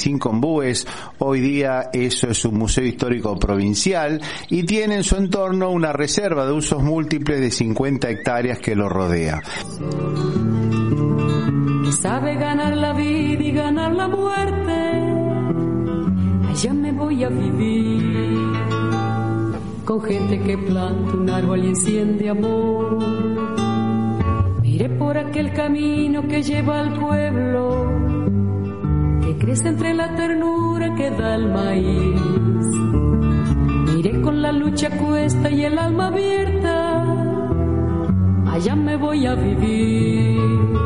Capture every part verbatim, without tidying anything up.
cinco ombúes. Hoy día eso es un museo histórico provincial y tiene en su entorno una reserva de usos múltiples de cincuenta hectáreas que lo rodea. Que sabe ganar la vida y ganar la muerte, allá me voy a vivir, con gente que planta un árbol y enciende amor. Iré por aquel camino que lleva al pueblo, que crece entre la ternura que da el maíz. Iré con la lucha a cuesta y el alma abierta, allá me voy a vivir,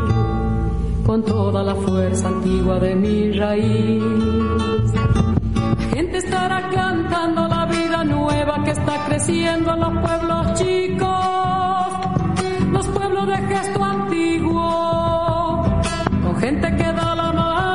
con toda la fuerza antigua de mi raíz. La gente estará cantando la vida nueva que está creciendo en los pueblos chicos, los pueblos de gesto antiguo, con gente que da la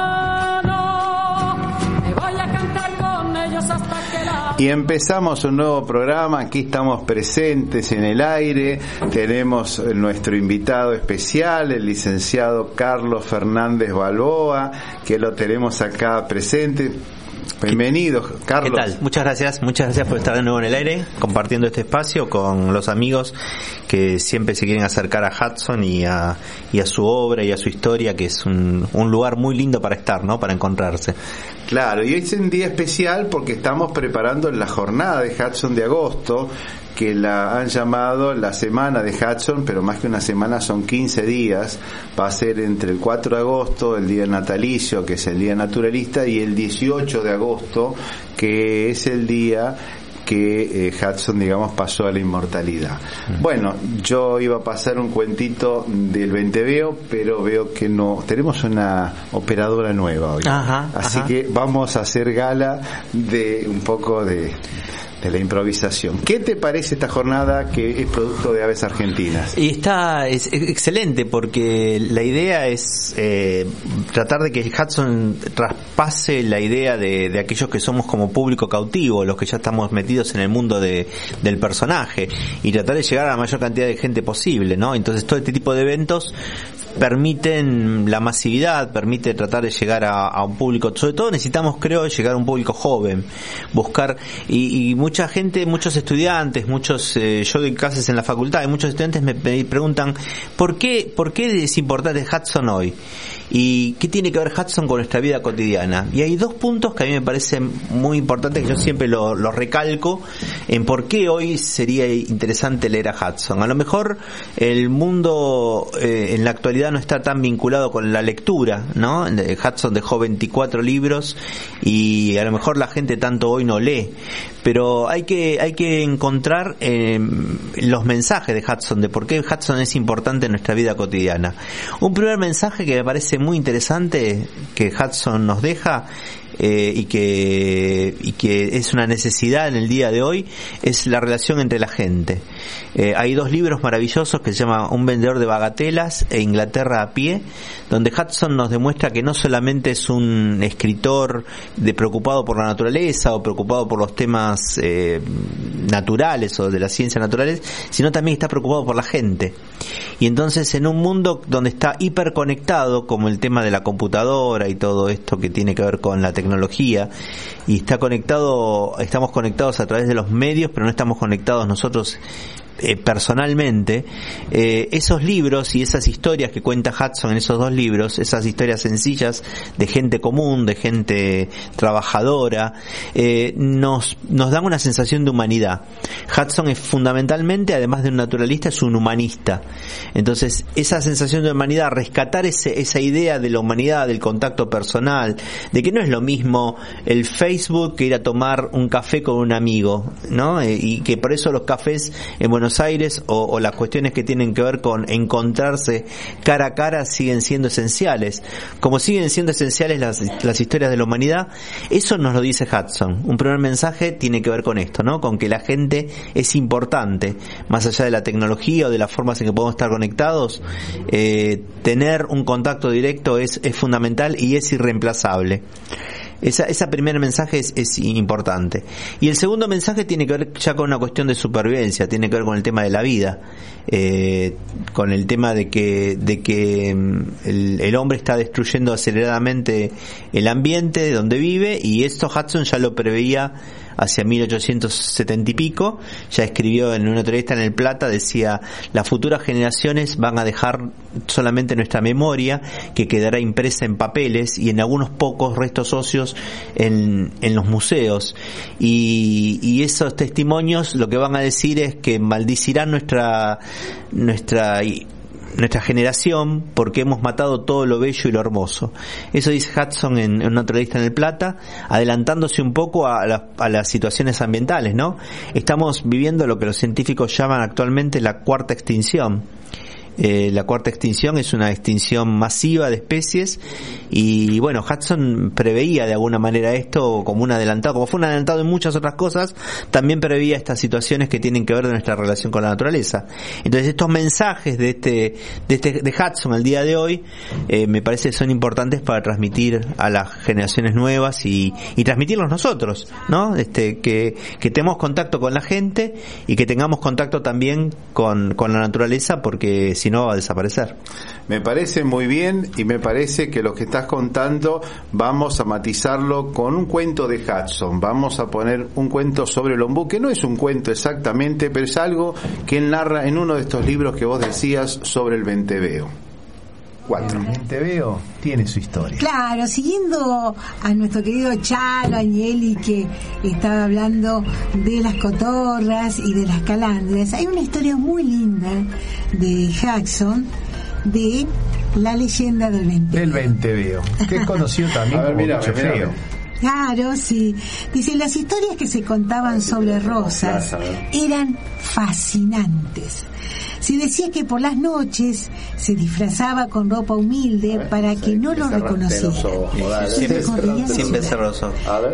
mano. Me voy a cantar con ellos hasta que la... Y empezamos un nuevo programa. Aquí estamos presentes en el aire. Tenemos nuestro invitado especial, el licenciado Carlos Fernández Balboa, que lo tenemos acá presente. Bienvenido, Carlos. ¿Qué tal? Muchas gracias, muchas gracias por estar de nuevo en el aire, compartiendo este espacio con los amigos que siempre se quieren acercar a Hudson y a, y a su obra y a su historia, que es un, un lugar muy lindo para estar, ¿no? Para encontrarse. Claro, y hoy es un día especial porque estamos preparando la jornada de Hudson de agosto, que la han llamado la semana de Hudson, pero más que una semana son quince días. Va a ser entre el cuatro de agosto, el día natalicio, que es el día naturalista, y el dieciocho de agosto, que es el día que eh, Hudson, digamos, pasó a la inmortalidad. Bueno, yo iba a pasar un cuentito del Venteveo, pero veo que no. Tenemos una operadora nueva hoy. Ajá, así ajá. que vamos a hacer gala de un poco de... de la improvisación. ¿Qué te parece esta jornada que es producto de Aves Argentinas? Y está es, es excelente porque la idea es eh, tratar de que Hudson traspase la idea de, de aquellos que somos como público cautivo, los que ya estamos metidos en el mundo de, del personaje, y tratar de llegar a la mayor cantidad de gente posible, ¿no? Entonces todo este tipo de eventos permiten la masividad, permite tratar de llegar a, a un público. Sobre todo necesitamos, creo, llegar a un público joven, buscar, y, y mucha gente, muchos estudiantes, muchos, eh, yo doy clases en la facultad, y muchos estudiantes me, me preguntan ¿por qué, por qué es importante Hudson hoy? ¿Y qué tiene que ver Hudson con nuestra vida cotidiana? Y hay dos puntos que a mí me parecen muy importantes, que yo siempre los lo recalco, en por qué hoy sería interesante leer a Hudson. A lo mejor el mundo eh, en la actualidad no está tan vinculado con la lectura, ¿no? Hudson dejó veinticuatro libros y a lo mejor la gente tanto hoy no lee, pero hay que hay que encontrar eh, los mensajes de Hudson, de por qué Hudson es importante en nuestra vida cotidiana. Un primer mensaje que me parece muy interesante que Hudson nos deja eh, y que y que es una necesidad en el día de hoy es la relación entre la gente. Eh, hay dos libros maravillosos que se llaman Un vendedor de bagatelas e Inglaterra a pie, donde Hudson nos demuestra que no solamente es un escritor de preocupado por la naturaleza o preocupado por los temas eh, naturales o de las ciencias naturales, sino también está preocupado por la gente. Y entonces, en un mundo donde está hiperconectado, como el tema de la computadora y todo esto que tiene que ver con la tecnología, y está conectado, estamos conectados a través de los medios, pero no estamos conectados nosotros Eh, personalmente, eh, esos libros y esas historias que cuenta Hudson en esos dos libros, esas historias sencillas de gente común, de gente trabajadora, eh, nos nos dan una sensación de humanidad. Hudson es fundamentalmente, además de un naturalista, es un humanista. Entonces, esa sensación de humanidad, rescatar ese, esa idea de la humanidad, del contacto personal, de que no es lo mismo el Facebook que ir a tomar un café con un amigo, ¿no? Eh, y que por eso los cafés en Buenos Aires o, o las cuestiones que tienen que ver con encontrarse cara a cara siguen siendo esenciales, como siguen siendo esenciales las, las historias de la humanidad. Eso nos lo dice Hudson. Un primer mensaje tiene que ver con esto, ¿no? Con que la gente es importante, más allá de la tecnología o de las formas en que podemos estar conectados. Eh, tener un contacto directo es, es fundamental y es irreemplazable. Esa, ese primer mensaje es, es importante. Y el segundo mensaje tiene que ver ya con una cuestión de supervivencia, tiene que ver con el tema de la vida, eh, con el tema de que, de que el, el hombre está destruyendo aceleradamente el ambiente donde vive, y esto Hudson ya lo preveía hacia mil ochocientos setenta y pico. Ya escribió en una entrevista en El Plata, decía: las futuras generaciones van a dejar solamente nuestra memoria, que quedará impresa en papeles y en algunos pocos restos óseos en, en los museos, y, y esos testimonios lo que van a decir es que maldicirán nuestra nuestra nuestra generación porque hemos matado todo lo bello y lo hermoso. Eso dice Hudson en, en una entrevista en El Plata, adelantándose un poco a, la, a las situaciones ambientales, ¿no? Estamos viviendo lo que los científicos llaman actualmente la cuarta extinción. Eh, la cuarta extinción es una extinción masiva de especies, y bueno, Hudson preveía de alguna manera esto como un adelantado, como fue un adelantado en muchas otras cosas, también preveía estas situaciones que tienen que ver de nuestra relación con la naturaleza. Entonces estos mensajes de este de este de Hudson al día de hoy eh, me parece que son importantes para transmitir a las generaciones nuevas y, y transmitirlos nosotros, ¿no? Este que, que tengamos contacto con la gente y que tengamos contacto también con, con la naturaleza, porque si no va a desaparecer. Me parece muy bien, y me parece que lo que estás contando vamos a matizarlo con un cuento de Hudson. Vamos a poner un cuento sobre el ombú, que no es un cuento exactamente, pero es algo que él narra en uno de estos libros que vos decías sobre el venteveo. Cuatro. El venteveo tiene su historia. Claro, siguiendo a nuestro querido Chalo Agnelli, que estaba hablando de las cotorras y de las calandrias, hay una historia muy linda de Hudson de la leyenda del venteveo. Del venteveo, que es conocido también ver, como mira, bicho mira, feo. mira. Claro, sí. Dice, las historias que se contaban sobre Rosas eran fascinantes. Se decía que por las noches se disfrazaba con ropa humilde para que no lo reconociera. Siempre, siempre cerroso.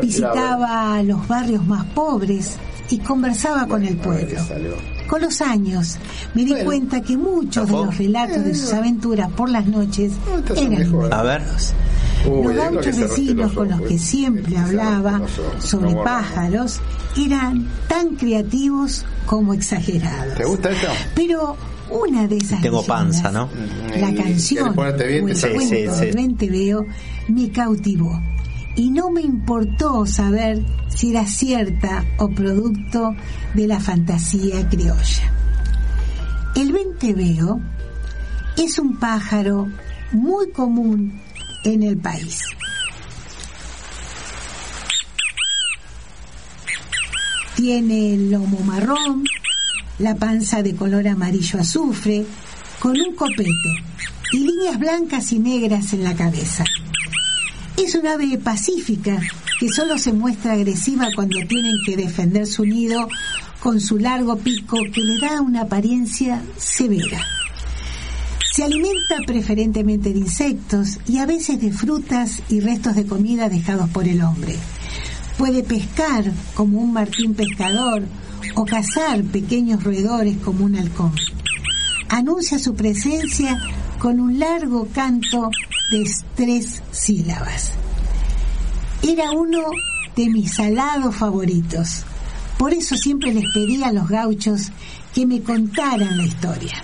Visitaba los barrios más pobres y conversaba con el pueblo. Con los años me di cuenta que muchos de los relatos de sus aventuras por las noches eran inventados. Los gauchos vecinos con los que siempre hablaba sobre pájaros eran tan creativos como exagerados. ¿Te gusta esto? Pero una de esas Tengo leyendas, panza, ¿no? la canción o el Sí, cuento sí, sí. del venteveo me cautivó, y no me importó saber si era cierta o producto de la fantasía criolla. El venteveo es un pájaro muy común en el país. Tiene el lomo marrón, la panza de color amarillo azufre, con un copete y líneas blancas y negras en la cabeza. Es un ave pacífica que solo se muestra agresiva cuando tienen que defender su nido con su largo pico que le da una apariencia severa. Se alimenta preferentemente de insectos y a veces de frutas y restos de comida dejados por el hombre. Puede pescar como un martín pescador o cazar pequeños roedores como un halcón. Anuncia su presencia con un largo canto de tres sílabas. Era uno de mis alados favoritos. Por eso siempre les pedí a los gauchos que me contaran la historia.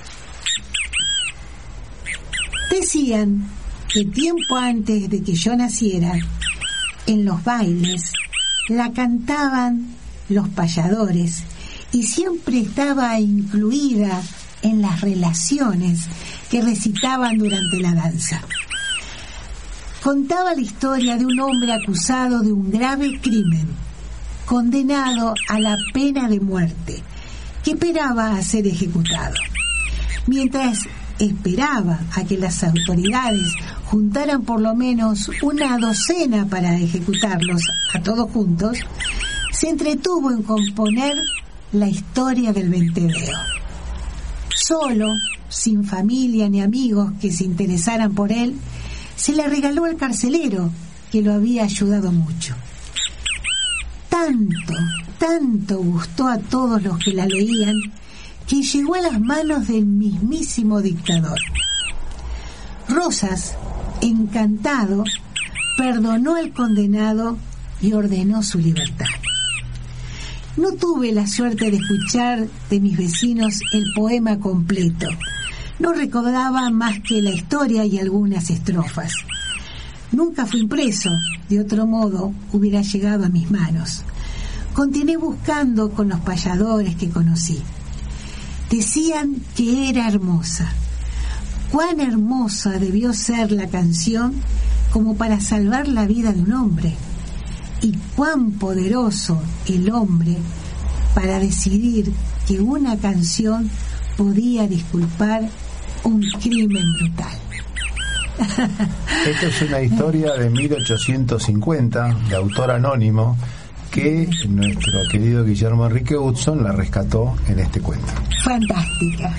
Decían que tiempo antes de que yo naciera, en los bailes, la cantaban los payadores y siempre estaba incluida en las relaciones que recitaban durante la danza. Contaba la historia de un hombre acusado de un grave crimen, condenado a la pena de muerte, que esperaba a ser ejecutado. Mientras esperaba a que las autoridades juntaran por lo menos una docena para ejecutarlos a todos juntos, se entretuvo en componer la historia del venteveo. Solo, sin familia ni amigos que se interesaran por él, se le regaló al carcelero, que lo había ayudado mucho. Tanto, tanto gustó a todos los que la leían, que llegó a las manos del mismísimo dictador. Rosas, encantado, perdonó al condenado y ordenó su libertad. No tuve la suerte de escuchar de mis vecinos el poema completo. No recordaba más que la historia y algunas estrofas. Nunca fui impreso, de otro modo hubiera llegado a mis manos. Continué buscando con los payadores que conocí. Decían que era hermosa. Cuán hermosa debió ser la canción como para salvar la vida de un hombre, y cuán poderoso el hombre para decidir que una canción podía disculpar un crimen brutal. Esta es una historia de mil ochocientos cincuenta, de autor anónimo, que nuestro querido Guillermo Enrique Hudson la rescató en este cuento. Fantástica.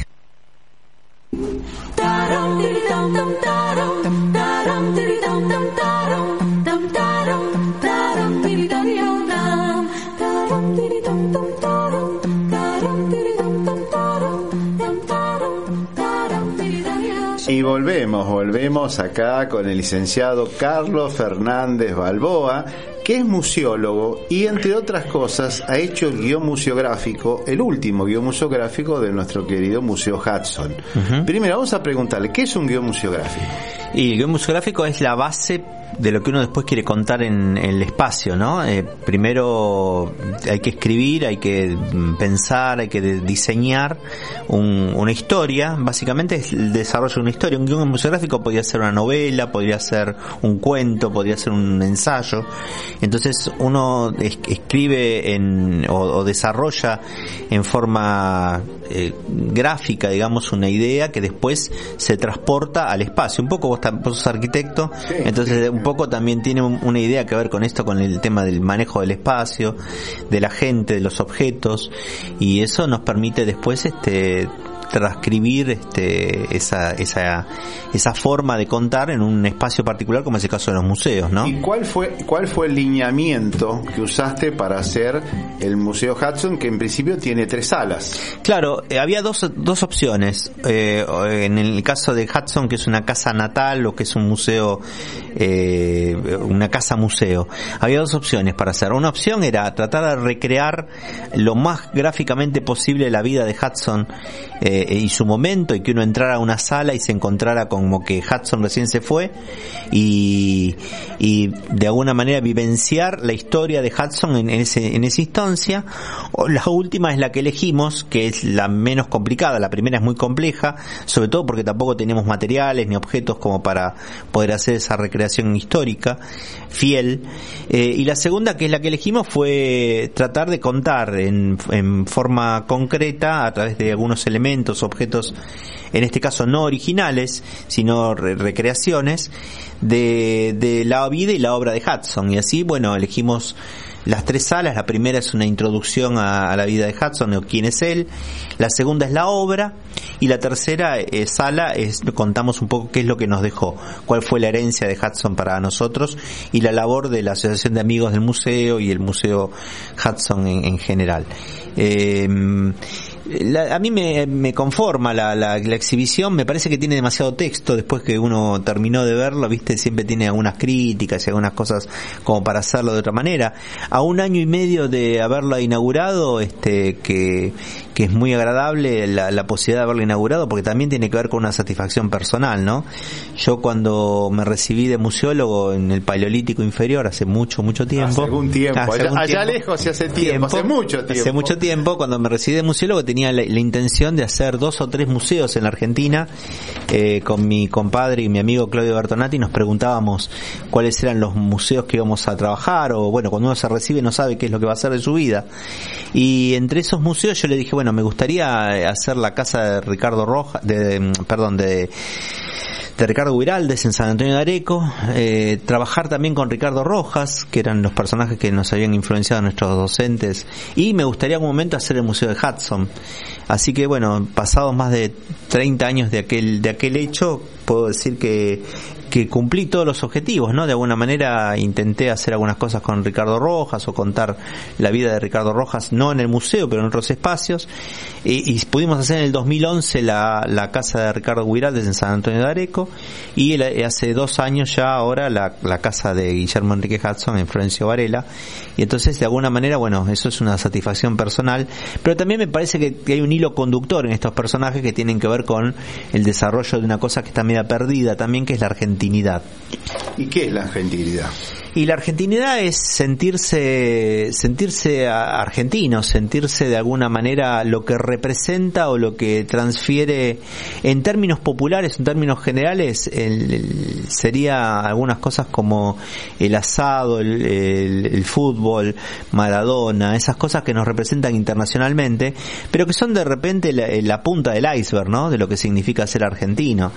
Y volvemos, volvemos acá con el licenciado Carlos Fernández Balboa, que es museólogo y, entre otras cosas, ha hecho el guión museográfico, el último guión museográfico de nuestro querido Museo Hudson. Uh-huh. Primero, vamos a preguntarle, ¿qué es un guión museográfico? Y el guión museográfico es la base de lo que uno después quiere contar en, en el espacio, ¿no? Eh, primero hay que escribir, hay que pensar, hay que diseñar un, una historia. Básicamente es el desarrollo de una historia. Un guión museográfico podría ser una novela, podría ser un cuento, podría ser un ensayo. Entonces uno es, escribe en, o, o desarrolla en forma eh, gráfica, digamos, una idea que después se transporta al espacio. Un poco vos, vos sos arquitecto, sí, entonces un poco también tiene una idea que ver con esto, con el tema del manejo del espacio, de la gente, de los objetos, y eso nos permite después este transcribir este esa esa esa forma de contar en un espacio particular, como es el caso de los museos, ¿no? ¿Y cuál fue cuál fue el lineamiento que usaste para hacer el Museo Hudson, que en principio tiene tres salas? Claro, eh, había dos dos opciones. Eh, en el caso de Hudson, que es una casa natal o que es un museo, eh, una casa museo, había dos opciones para hacer. Una opción era tratar de recrear lo más gráficamente posible la vida de Hudson eh, y su momento, y que uno entrara a una sala y se encontrara como que Hudson recién se fue, y, y de alguna manera vivenciar la historia de Hudson en, en, ese, en esa instancia. O la última es la que elegimos, que es la menos complicada. La primera es muy compleja, sobre todo porque tampoco tenemos materiales ni objetos como para poder hacer esa recreación histórica fiel, eh, y la segunda, que es la que elegimos, fue tratar de contar en, en forma concreta, a través de algunos elementos, objetos, en este caso no originales, sino re- recreaciones de, de la vida y la obra de Hudson. Y así, bueno, elegimos las tres salas. La primera es una introducción a, a la vida de Hudson, o quién es él. La segunda es la obra, y la tercera eh, sala es, contamos un poco qué es lo que nos dejó, cuál fue la herencia de Hudson para nosotros, y la labor de la Asociación de Amigos del Museo y el Museo Hudson en, en general. Eh, La, a mí me, me conforma la, la, la exhibición. Me parece que tiene demasiado texto. Después que uno terminó de verlo, viste, siempre tiene algunas críticas y algunas cosas como para hacerlo de otra manera. A un año y medio de haberlo inaugurado, este que, que es muy agradable la, la posibilidad de haberlo inaugurado, porque también tiene que ver con una satisfacción personal, ¿no? Yo cuando me recibí de museólogo en el Paleolítico Inferior, hace mucho, mucho tiempo. Hace algún tiempo. Hace allá, algún allá tiempo, lejos, y hace tiempo, hace mucho tiempo. Hace mucho tiempo, cuando me recibí de museólogo, tenía La, la intención de hacer dos o tres museos en la Argentina. Eh, con mi compadre y mi amigo Claudio Bertonati nos preguntábamos cuáles eran los museos que íbamos a trabajar, o bueno, cuando uno se recibe no sabe qué es lo que va a hacer de su vida, y entre esos museos yo le dije, bueno, me gustaría hacer la casa de Ricardo Rojas, de, perdón, de de Ricardo Guiraldes en San Antonio de Areco, eh, trabajar también con Ricardo Rojas, que eran los personajes que nos habían influenciado nuestros docentes, y me gustaría en un momento hacer el Museo de Hudson. Así que bueno, pasados más de treinta años de aquel de aquel hecho, puedo decir que que cumplí todos los objetivos, ¿no? De alguna manera intenté hacer algunas cosas con Ricardo Rojas o contar la vida de Ricardo Rojas, no en el museo, pero en otros espacios, y, y pudimos hacer en el dos mil once la, la casa de Ricardo Guiraldes en San Antonio de Areco, y el, hace dos años ya ahora la, la casa de Guillermo Enrique Hudson en Florencio Varela, y entonces de alguna manera, bueno, eso es una satisfacción personal, pero también me parece que, que hay un hilo conductor en estos personajes que tienen que ver con el desarrollo de una cosa que está media perdida también, que es la argentinidad. ¿Y qué es la argentinidad? Y la argentinidad es sentirse sentirse argentino, sentirse de alguna manera lo que representa o lo que transfiere en términos populares, en términos generales, el, el, sería algunas cosas como el asado, el, el, el fútbol, Maradona, esas cosas que nos representan internacionalmente, pero que son de repente la, la punta del iceberg, ¿no? De lo que significa ser argentino.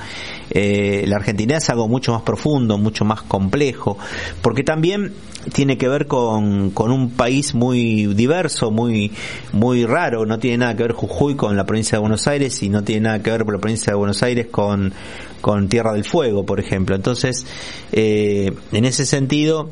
Eh, la argentinidad es algo mucho más profundo, mucho más complejo, porque también tiene que ver con, con un país muy diverso, muy muy raro. No tiene nada que ver Jujuy con la provincia de Buenos Aires, y no tiene nada que ver la provincia de Buenos Aires con, con Tierra del Fuego, por ejemplo. Entonces, eh, en ese sentido,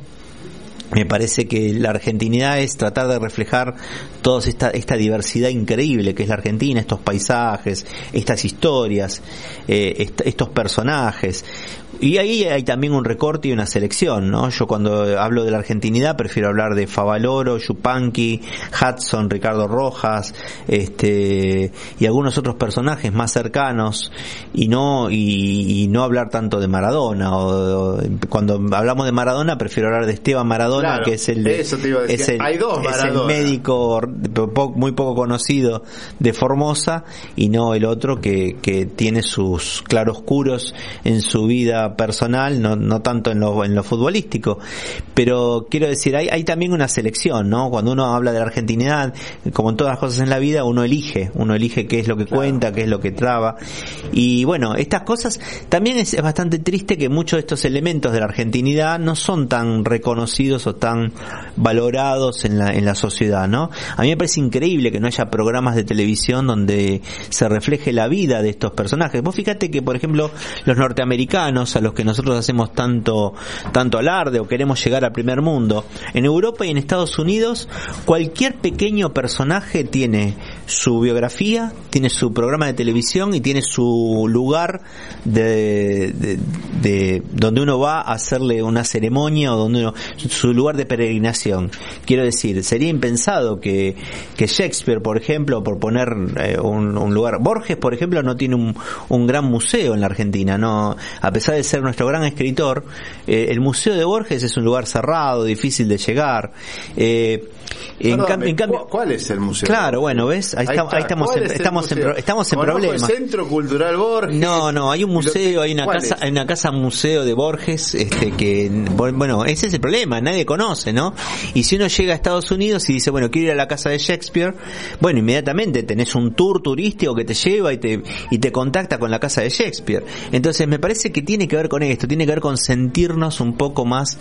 me parece que la argentinidad es tratar de reflejar toda esta, esta diversidad increíble que es la Argentina, estos paisajes, estas historias, eh, est- estos personajes. Y ahí hay también un recorte y una selección, ¿no? Yo cuando hablo de la argentinidad prefiero hablar de Favaloro, Yupanqui, Hudson, Ricardo Rojas, este, y algunos otros personajes más cercanos, y no y, y no hablar tanto de Maradona. O, o cuando hablamos de Maradona prefiero hablar de Esteban Maradona, claro, que es el de, eso te iba a decir. Es el, hay dos es el médico muy poco conocido de Formosa, y no el otro que que tiene sus claroscuros en su vida personal, no no tanto en lo en lo futbolístico. Pero quiero decir, hay hay también una selección, ¿no? Cuando uno habla de la argentinidad, como en todas las cosas en la vida, uno elige, uno elige qué es lo que claro. cuenta, qué es lo que traba. Y bueno, estas cosas también es, es bastante triste que muchos de estos elementos de la argentinidad no son tan reconocidos o tan valorados en la en la sociedad, ¿no? A mí me parece increíble que no haya programas de televisión donde se refleje la vida de estos personajes. Vos fíjate que, por ejemplo, los norteamericanos, a los que nosotros hacemos tanto tanto alarde o queremos llegar al primer mundo, en Europa y en Estados Unidos, cualquier pequeño personaje tiene su biografía, tiene su programa de televisión y tiene su lugar de, de, de donde uno va a hacerle una ceremonia, o donde uno, su lugar de peregrinación. Quiero decir, sería impensado que, que Shakespeare, por ejemplo, por poner eh, un, un lugar, Borges, por ejemplo, no tiene un, un gran museo en la Argentina, no, a pesar de ser nuestro gran escritor, eh, el museo de Borges es un lugar cerrado, difícil de llegar. Eh, en, Perdón, cam- en cambio, ¿cuál es el museo? Claro, bueno, ¿ves? Ahí, ahí, está, está. ahí estamos en, estamos en, pro, estamos en problemas. ¿El Centro Cultural Borges? No, no, hay un museo, hay una casa, es? hay una casa museo de Borges, este que, bueno, ese es el problema, nadie conoce, ¿no? Y si uno llega a Estados Unidos y dice, bueno, quiero ir a la casa de Shakespeare, bueno, inmediatamente tenés un tour turístico que te lleva y te y te contacta con la casa de Shakespeare. Entonces me parece que tiene que ver con esto, tiene que ver con sentirnos un poco más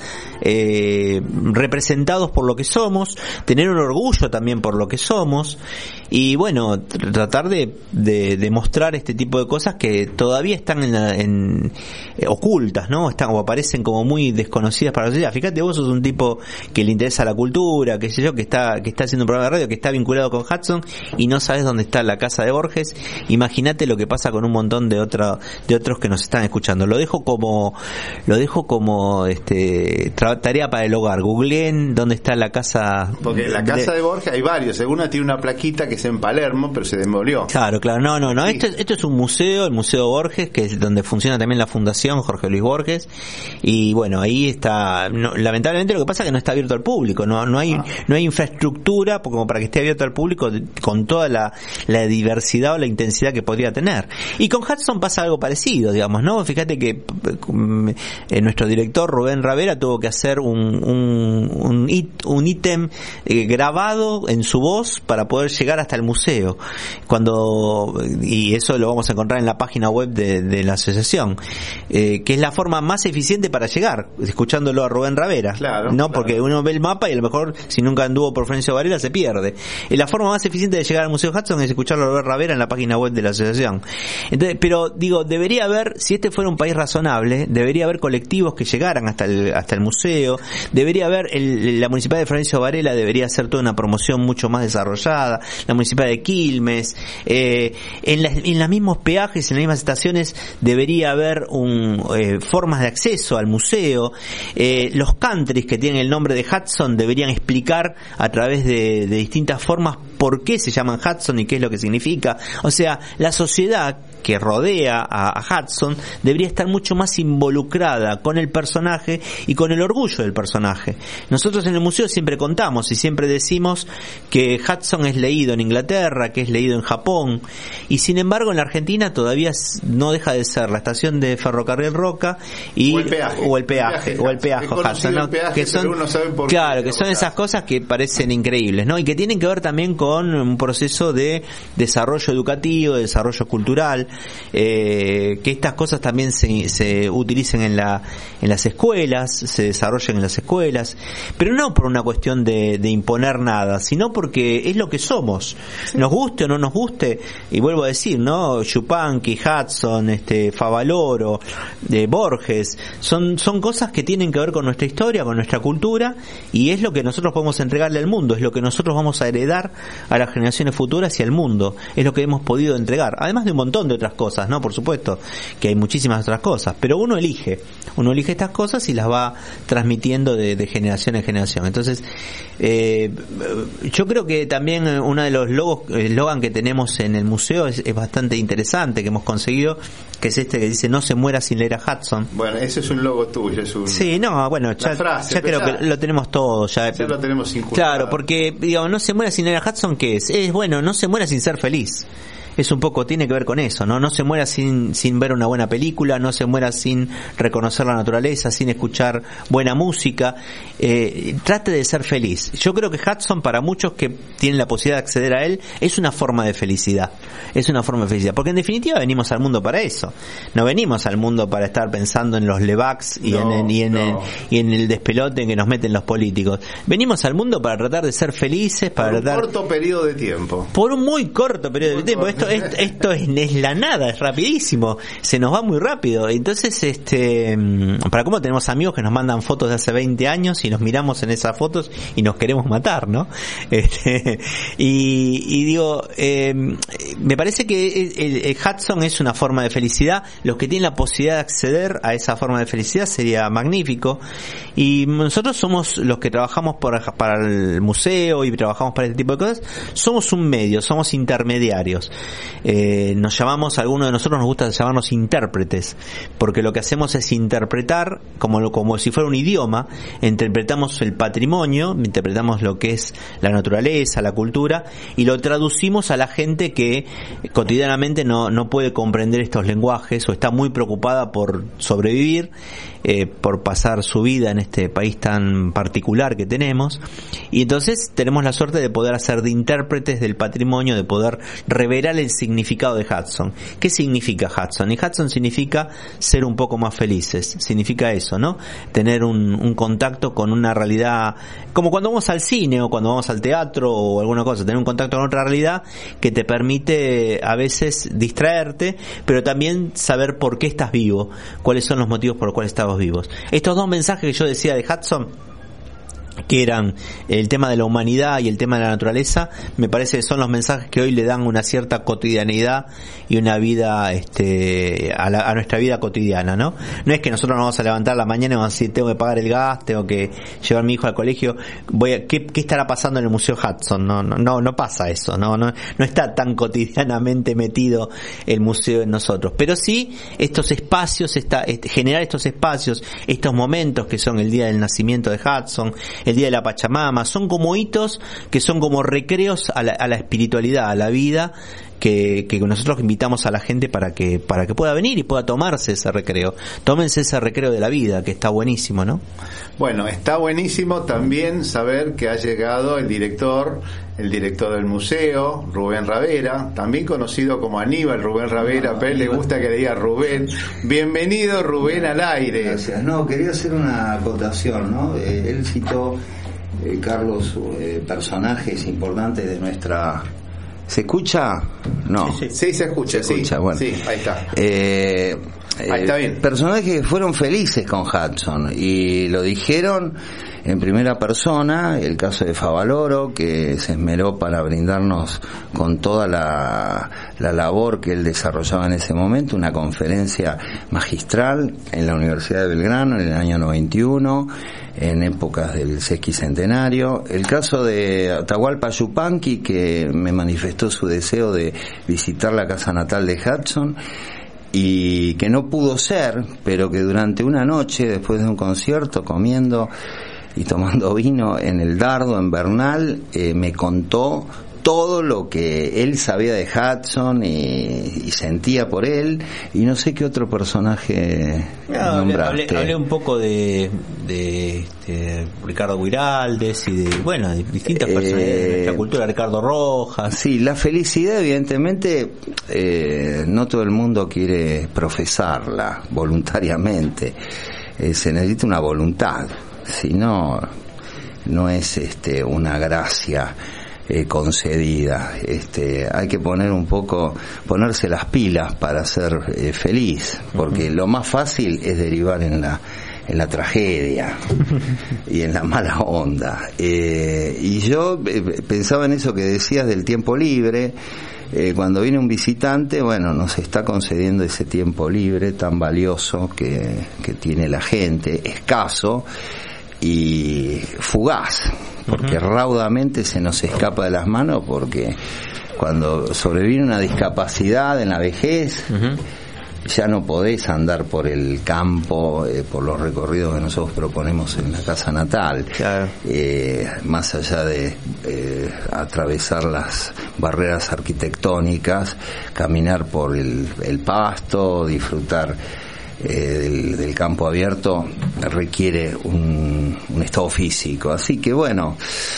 eh, representados por lo que somos, tener un orgullo también por lo que somos, y bueno, tratar de, de, de mostrar este tipo de cosas que todavía están en, la, en eh, ocultas, ¿no? Están o aparecen como muy desconocidas para la sociedad. Fíjate, vos sos un tipo que le interesa la cultura, qué sé yo, que está que está haciendo un programa de radio, que está vinculado con Hudson, y no sabes dónde está la casa de Borges. Imagínate lo que pasa con un montón de otra, de otros que nos están escuchando. Lo dejo como lo dejo como este tra- tarea para el hogar. Googleen dónde está la casa. Porque la casa de, de Borges hay varios. Alguna tiene una plaquita que es en Palermo, pero se demolió. Claro, claro. No, no, no. Sí. Esto, esto es un museo, el Museo Borges, que es donde funciona también la Fundación Jorge Luis Borges. Y bueno, ahí está. No, lamentablemente lo que pasa es que no está abierto al público. No, no hay, ah. no hay infraestructura como para que esté abierto al público con toda la, la diversidad o la intensidad que podría tener. Y con Hudson pasa algo parecido, digamos, ¿no? Fíjate que eh, nuestro director Rubén Ravera tuvo que hacer un un un, it, un ítem eh, grabado en su voz para poder llegar hasta el museo. Cuando, y eso lo vamos a encontrar en la página web de, de la asociación, eh, que es la forma más eficiente para llegar, escuchándolo a Rubén Ravera. Claro, no, claro. Porque uno ve el mapa y a lo mejor si nunca anduvo por Florencio Varela se pierde. Y la forma más eficiente de llegar al Museo Hudson es escucharlo a Rubén Ravera en la página web de la asociación. Entonces, pero digo, debería haber, si este fuera un país razonable, debería haber colectivos que llegaran hasta el, hasta el museo, debería haber, el, la Municipalidad de Florencio Varela debería hacer toda una promoción mucho más desarrollada, la Municipalidad de Quilmes, eh, en, la, en los mismos peajes, en las mismas estaciones debería haber un, eh, formas de acceso al museo, eh, los countries que tienen el nombre de Hudson deberían explicar a través de, de distintas formas por qué se llaman Hudson y qué es lo que significa. O sea, la sociedad que rodea a, a Hudson debería estar mucho más involucrada con el personaje y con el orgullo del personaje. Nosotros en el museo siempre contamos y siempre decimos que Hudson es leído en Inglaterra, que es leído en Japón, y sin embargo en la Argentina todavía no deja de ser la estación de ferrocarril Roca y o el peaje o el peaje, o el peaje, Hudson, ¿no? peaje, que son no sabe por claro qué, que son esas cosas que parecen increíbles, ¿no? Y que tienen que ver también con un proceso de desarrollo educativo, de desarrollo cultural. Eh, que estas cosas también se, se utilicen en la en las escuelas, se desarrollen en las escuelas, pero no por una cuestión de, de imponer nada, sino porque es lo que somos, nos guste o no nos guste. Y vuelvo a decir, ¿no? Yupanqui, Hudson, este Favaloro, de Borges, son son cosas que tienen que ver con nuestra historia, con nuestra cultura, y es lo que nosotros podemos entregarle al mundo, es lo que nosotros vamos a heredar a las generaciones futuras y al mundo, es lo que hemos podido entregar, además de un montón de otras cosas, ¿no? Por supuesto que hay muchísimas otras cosas, pero uno elige, uno elige estas cosas y las va transmitiendo de, de generación en generación. Entonces, eh, yo creo que también uno de los logos, eslogan que tenemos en el museo es, es bastante interesante, que hemos conseguido, que es este que dice: no se muera sin leer a Hudson. Bueno, ese es un logo tuyo, es un... Sí, no, bueno, ya, frase, ya creo ya, que lo tenemos todo, ya, ya lo tenemos inculcado. Claro, porque digamos, no se muera sin leer a Hudson, ¿qué es? Es bueno, no se muera sin ser feliz. Es un poco, tiene que ver con eso, ¿no? No se muera sin, sin ver una buena película, no se muera sin reconocer la naturaleza, sin escuchar buena música. Eh, trate de ser feliz. Yo creo que Hudson, para muchos que tienen la posibilidad de acceder a él, es una forma de felicidad. Es una forma de felicidad. Porque en definitiva venimos al mundo para eso. No venimos al mundo para estar pensando en los Levax y, no, en, y, en, no. el, y en el despelote que nos meten los políticos. Venimos al mundo para tratar de ser felices, para por un tratar... corto periodo de tiempo. Por un muy corto periodo de tiempo. Esto Esto, esto es, es la nada, es rapidísimo, se nos va muy rápido. Entonces, este, para cómo tenemos amigos que nos mandan fotos de hace veinte años y nos miramos en esas fotos y nos queremos matar, ¿no? Este, y, y digo, eh, me parece que el, el, el Hudson es una forma de felicidad. Los que tienen la posibilidad de acceder a esa forma de felicidad sería magnífico. Y nosotros somos los que trabajamos por, para el museo y trabajamos para este tipo de cosas, somos un medio, somos intermediarios. Eh, nos llamamos, algunos de nosotros nos gusta llamarnos intérpretes, porque lo que hacemos es interpretar como, como si fuera un idioma, interpretamos el patrimonio, interpretamos lo que es la naturaleza, la cultura, y lo traducimos a la gente que cotidianamente no, no puede comprender estos lenguajes o está muy preocupada por sobrevivir, eh, por pasar su vida en este país tan particular que tenemos, y entonces tenemos la suerte de poder hacer de intérpretes del patrimonio, de poder revelar el significado de Hudson. ¿Qué significa Hudson? Y Hudson significa ser un poco más felices, significa eso, ¿no? Tener un, un contacto con una realidad, como cuando vamos al cine o cuando vamos al teatro o alguna cosa, tener un contacto con otra realidad que te permite a veces distraerte, pero también saber por qué estás vivo, cuáles son los motivos por los cuales estamos vivos. Estos dos mensajes que yo decía de Hudson, que eran el tema de la humanidad y el tema de la naturaleza, me parece que son los mensajes que hoy le dan una cierta cotidianidad y una vida este a, la, a nuestra vida cotidiana, ¿no? No es que nosotros nos vamos a levantar a la mañana y vamos a decir: tengo que pagar el gas, tengo que llevar a mi hijo al colegio, voy a, ¿qué, qué estará pasando en el Museo Hudson? No, no, no, no pasa eso, no, no, no está tan cotidianamente metido el museo en nosotros, pero sí estos espacios, esta, este, generar estos espacios, estos momentos que son el día del nacimiento de Hudson, el día de la Pachamama, son como hitos que son como recreos a la, a la espiritualidad, a la vida, que, que nosotros invitamos a la gente para que para que pueda venir y pueda tomarse ese recreo. Tómense ese recreo de la vida, que está buenísimo, ¿no? Bueno, está buenísimo también saber que ha llegado el director el director del museo, Rubén Ravera, también conocido como Aníbal Rubén Ravera, pero a él le gusta que le diga Rubén. Bienvenido, Rubén, al aire. Gracias. No, quería hacer una acotación, ¿no? Eh, él citó, eh, Carlos, eh, personajes importantes de nuestra... ¿Se escucha? No. Sí, sí, sí se escucha, se escucha, sí. Bueno. Sí, ahí está. Eh, ahí está bien. Personajes que fueron felices con Hudson y lo dijeron en primera persona. El caso de Favaloro, que se esmeró para brindarnos con toda la, la labor que él desarrollaba en ese momento, una conferencia magistral en la Universidad de Belgrano en el año noventa y uno, en épocas del sesquicentenario. El caso de Atahualpa Yupanqui, que me manifestó su deseo de visitar la casa natal de Hudson y que no pudo ser, pero que durante una noche, después de un concierto, comiendo y tomando vino en el Dardo, en Bernal, eh, me contó todo lo que él sabía de Hudson y, y sentía por él, y no sé qué otro personaje no, nombraste. Hablé, hablé un poco de, de, de Ricardo Guiraldes y de, bueno, de distintas eh, personas de nuestra cultura, Ricardo Rojas. Sí, la felicidad evidentemente eh, no todo el mundo quiere profesarla voluntariamente, eh, se necesita una voluntad, si no, no es este una gracia Eh, concedida. Este, hay que poner un poco, ponerse las pilas para ser eh, feliz, porque uh-huh. lo más fácil es derivar en la en la tragedia y en la mala onda. Eh, y yo eh, pensaba en eso que decías del tiempo libre. Eh, cuando viene un visitante, bueno, nos está concediendo ese tiempo libre tan valioso que, que tiene la gente, escaso y fugaz, porque uh-huh. raudamente se nos escapa de las manos, porque cuando sobreviene una discapacidad en la vejez, uh-huh. ya no podés andar por el campo, eh, por los recorridos que nosotros proponemos en la casa natal, claro. eh, más allá de eh, atravesar las barreras arquitectónicas, caminar por el, el pasto, disfrutar Eh, del, del campo abierto, requiere un, un estado físico. Así que bueno,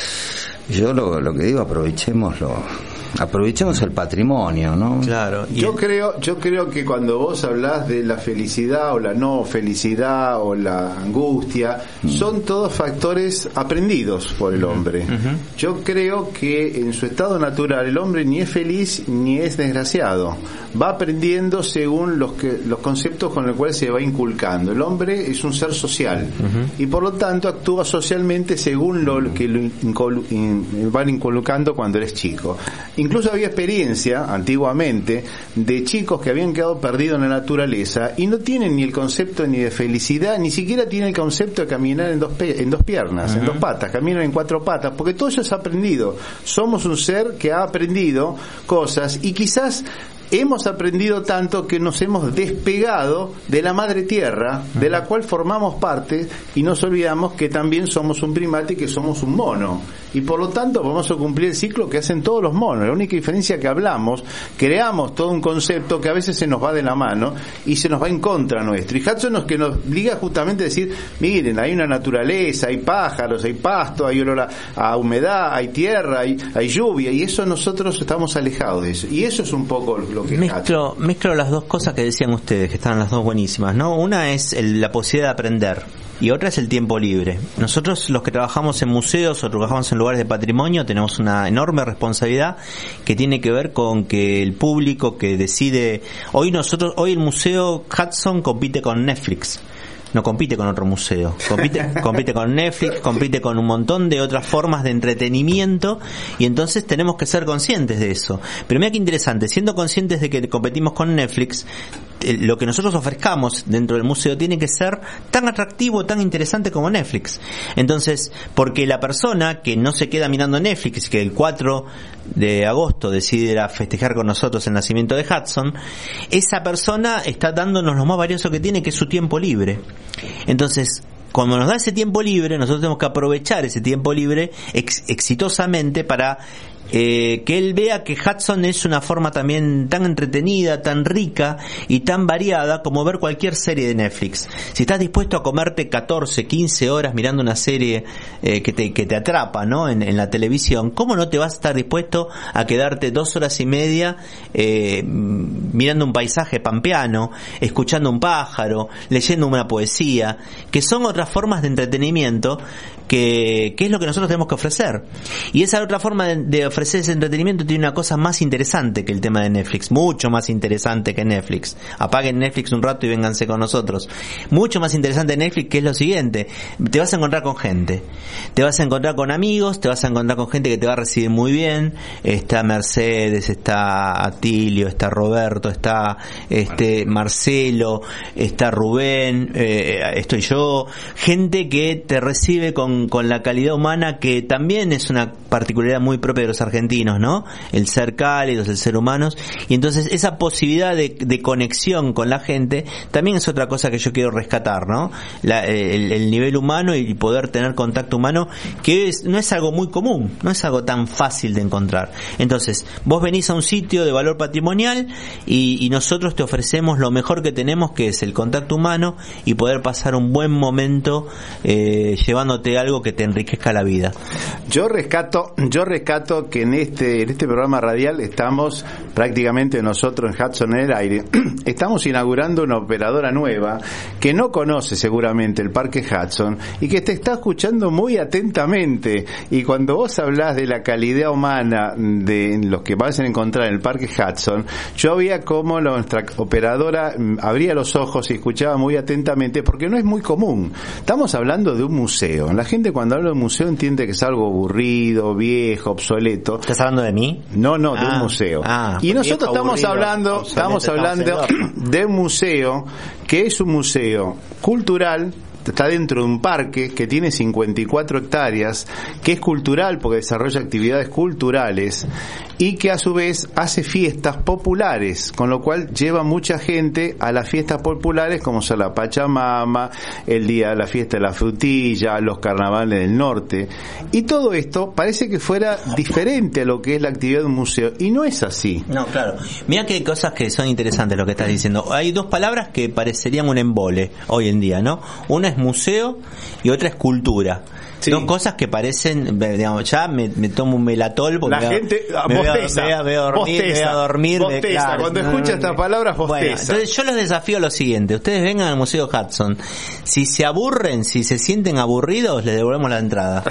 yo lo, lo que digo, aprovechémoslo, aprovechemos el patrimonio, ¿no? Claro. Yo creo, yo creo que cuando vos hablás de la felicidad o la no felicidad o la angustia, mm. son todos factores aprendidos por el hombre. Uh-huh. Yo creo que en su estado natural el hombre ni es feliz ni es desgraciado. Va aprendiendo según los que los conceptos con los cuales se va inculcando. El hombre es un ser social uh-huh. y por lo tanto actúa socialmente según lo que lo incolu- in, van inculcando cuando eres chico. Incluso había experiencia antiguamente de chicos que habían quedado perdidos en la naturaleza y no tienen ni el concepto ni de felicidad, ni siquiera tienen el concepto de caminar en dos pe- en dos piernas, uh-huh. en dos patas, caminan en cuatro patas, porque todo eso es aprendido. Somos un ser que ha aprendido cosas y quizás hemos aprendido tanto que nos hemos despegado de la madre tierra, de la cual formamos parte, y nos olvidamos que también somos un primate y que somos un mono. Y por lo tanto vamos a cumplir el ciclo que hacen todos los monos. La única diferencia es que hablamos, creamos todo un concepto que a veces se nos va de la mano y se nos va en contra nuestro. Y Hudson es que nos obliga justamente a decir, miren, hay una naturaleza, hay pájaros, hay pasto, hay olor a, a humedad, hay tierra, hay, hay lluvia, y eso nosotros estamos alejados de eso. Y eso es un poco lo que mezclo, mezclo las dos cosas que decían ustedes, que están las dos buenísimas, ¿no? Una es el, la posibilidad de aprender, y otra es el tiempo libre. Nosotros, los que trabajamos en museos o trabajamos en lugares de patrimonio, tenemos una enorme responsabilidad que tiene que ver con que el público que decide, hoy nosotros, hoy el museo Hudson compite con Netflix. No compite con otro museo, compite, compite con Netflix, compite con un montón de otras formas de entretenimiento, y entonces tenemos que ser conscientes de eso. Pero mira qué interesante, siendo conscientes de que competimos con Netflix, eh, lo que nosotros ofrezcamos dentro del museo tiene que ser tan atractivo, tan interesante como Netflix. Entonces, porque la persona que no se queda mirando Netflix, que el cuatro de agosto decide ir a festejar con nosotros el nacimiento de Hudson, esa persona está dándonos lo más valioso que tiene, que es su tiempo libre. Entonces, cuando nos da ese tiempo libre, nosotros tenemos que aprovechar ese tiempo libre ex- exitosamente para Eh, que él vea que Hudson es una forma también tan entretenida, tan rica y tan variada como ver cualquier serie de Netflix. Si estás dispuesto a comerte catorce, quince horas mirando una serie eh, que te que te atrapa, ¿no? En, en la televisión, ¿cómo no te vas a estar dispuesto a quedarte dos horas y media eh, mirando un paisaje pampeano, escuchando un pájaro, leyendo una poesía, que son otras formas de entretenimiento que, que es lo que nosotros tenemos que ofrecer? Y esa otra forma de, de ofrecer ese entretenimiento tiene una cosa más interesante que el tema de Netflix, mucho más interesante que Netflix. Apaguen Netflix un rato y vénganse con nosotros. Mucho más interesante de Netflix, que es lo siguiente: te vas a encontrar con gente, te vas a encontrar con amigos, te vas a encontrar con gente que te va a recibir muy bien. Está Mercedes, está Atilio, está Roberto, está este Marcelo, está Rubén, eh, estoy yo, gente que te recibe con, con la calidad humana, que también es una particularidad muy propia de los argentinos, ¿no? El ser cálidos, el ser humanos. Y entonces esa posibilidad de, de conexión con la gente también es otra cosa que yo quiero rescatar, ¿no? La, el, el nivel humano y poder tener contacto humano, que es, no es algo muy común, no es algo tan fácil de encontrar. Entonces, vos venís a un sitio de valor patrimonial y, y nosotros te ofrecemos lo mejor que tenemos, que es el contacto humano y poder pasar un buen momento eh, llevándote algo que te enriquezca la vida. Yo rescato, yo rescato que en este, en este programa radial estamos prácticamente nosotros en Hudson en el aire, estamos inaugurando una operadora nueva que no conoce seguramente el Parque Hudson y que te está escuchando muy atentamente. Y cuando vos hablás de la calidad humana de los que vas a encontrar en el Parque Hudson, yo veía cómo nuestra operadora abría los ojos y escuchaba muy atentamente, porque no es muy común. Estamos hablando de un museo. La gente cuando habla de un museo entiende que es algo aburrido, viejo, obsoleto. ¿Estás hablando de mí? No, no, de ah, un museo. Ah, y nosotros viejo, estamos aburrido, hablando, obsoleto, estamos hablando de un museo que es un museo cultural. Está dentro de un parque que tiene cincuenta y cuatro hectáreas, que es cultural porque desarrolla actividades culturales y que a su vez hace fiestas populares, con lo cual lleva mucha gente a las fiestas populares como son la Pachamama, el día de la fiesta de la frutilla, los carnavales del norte. Y todo esto parece que fuera diferente a lo que es la actividad de un museo, y no es así. No, claro. Mira que hay cosas que son interesantes lo que estás diciendo. Hay dos palabras que parecerían un embole hoy en día, ¿no? Una es museo y otra es cultura. Sí. Dos cosas que parecen, digamos, ya me, me tomo un melatol porque la me gente me bosteza, voy a, voy a dormir, bosteza, voy a dormir, bosteza. De, claro, Cuando no, escucha no, estas palabras bosteza. Bueno, entonces yo los desafío a lo siguiente: ustedes vengan al Museo Hudson, si se aburren, si se sienten aburridos, les devolvemos la entrada.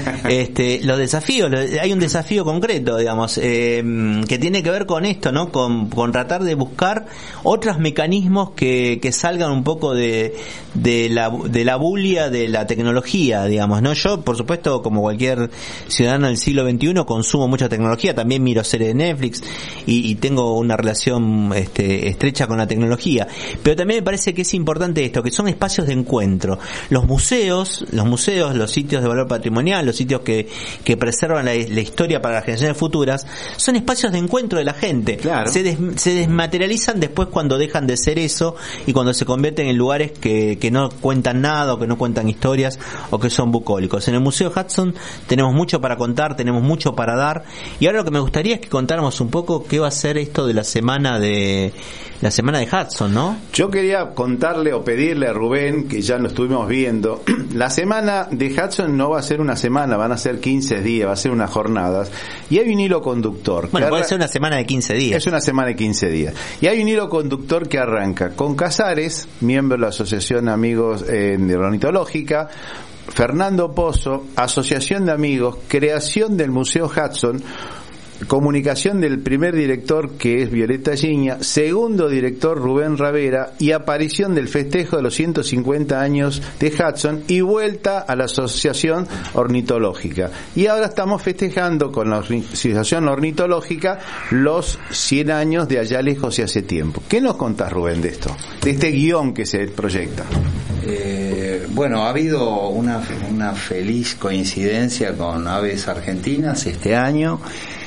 este, los desafíos, hay un desafío concreto, digamos, eh, que tiene que ver con esto, ¿no? Con, con tratar de buscar otros mecanismos que, que salgan un poco de, de la, de la bulia de la tecnología, digamos, ¿no? Yo, por supuesto, como cualquier ciudadano del siglo veintiuno, consumo mucha tecnología, también miro series de Netflix y, y tengo una relación este, estrecha con la tecnología, pero también me parece que es importante esto, que son espacios de encuentro. Los museos, los museos, los sitios de valor patrimonial, los sitios que, que preservan la, la historia para las generaciones futuras, son espacios de encuentro de la gente. Claro. Se, des, se desmaterializan después cuando dejan de ser eso y cuando se convierten en lugares que, que no cuentan nada, o que no cuentan historias, o que son bucólicos. En el Museo Hudson tenemos mucho para contar, tenemos mucho para dar, y ahora lo que me gustaría es que contáramos un poco qué va a ser esto de la semana de la semana de Hudson, ¿no? Yo quería contarle o pedirle a Rubén, que ya lo estuvimos viendo, la semana de Hudson no va a ser una semana, van a ser quince días, va a ser unas jornadas, y hay un hilo conductor. Bueno, puede arra- ser una semana de quince días. Es una semana de quince días. Y hay un hilo conductor que arranca con Casares, miembro de la Asociación Amigos eh, de Ornitológica, Fernando Pozo, Asociación de Amigos, creación del Museo Hudson, comunicación del primer director, que es Violeta Giña, segundo director Rubén Ravera, y aparición del festejo de los ciento cincuenta años de Hudson y vuelta a la Asociación Ornitológica. Y ahora estamos festejando con la Asociación Ornitológica los cien años de Allá lejos y hace tiempo. ¿Qué nos contás, Rubén, de esto? De este guión que se proyecta. Eh, bueno, ha habido una, una feliz coincidencia con Aves Argentinas este año.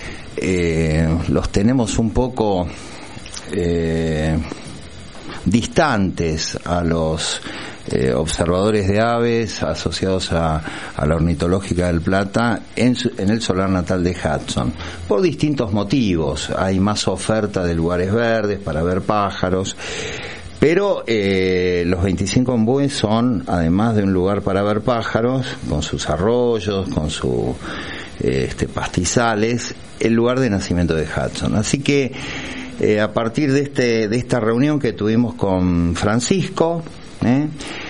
Eh, los tenemos un poco eh, distantes a los eh, observadores de aves asociados a, a la Ornitológica del Plata en, su, en el solar natal de Hudson, por distintos motivos. Hay más oferta de lugares verdes para ver pájaros, pero eh, los veinticinco ombúes son, además de un lugar para ver pájaros, con sus arroyos, con sus eh, este, pastizales, el lugar de nacimiento de Hudson. Así que eh, a partir de este de esta reunión que tuvimos con Francisco, ¿eh?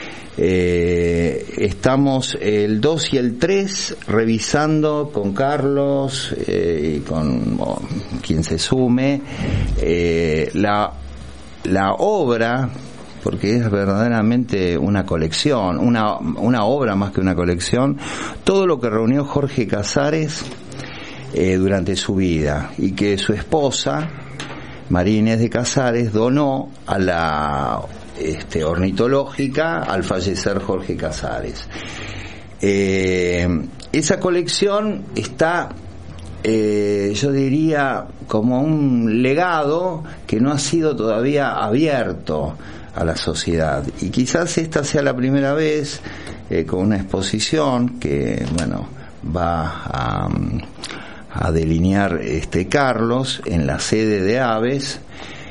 Eh, estamos el dos y el tres revisando con Carlos eh, y con oh, quien se sume eh, la la obra, porque es verdaderamente una colección, una una obra más que una colección, todo lo que reunió Jorge Casares eh, durante su vida, y que su esposa María Inés de Casares donó a la este, ornitológica al fallecer Jorge Casares. Eh, esa colección está, eh, yo diría, como un legado que no ha sido todavía abierto a la sociedad, y quizás esta sea la primera vez eh, con una exposición que, bueno, va a, a delinear este Carlos en la sede de Aves,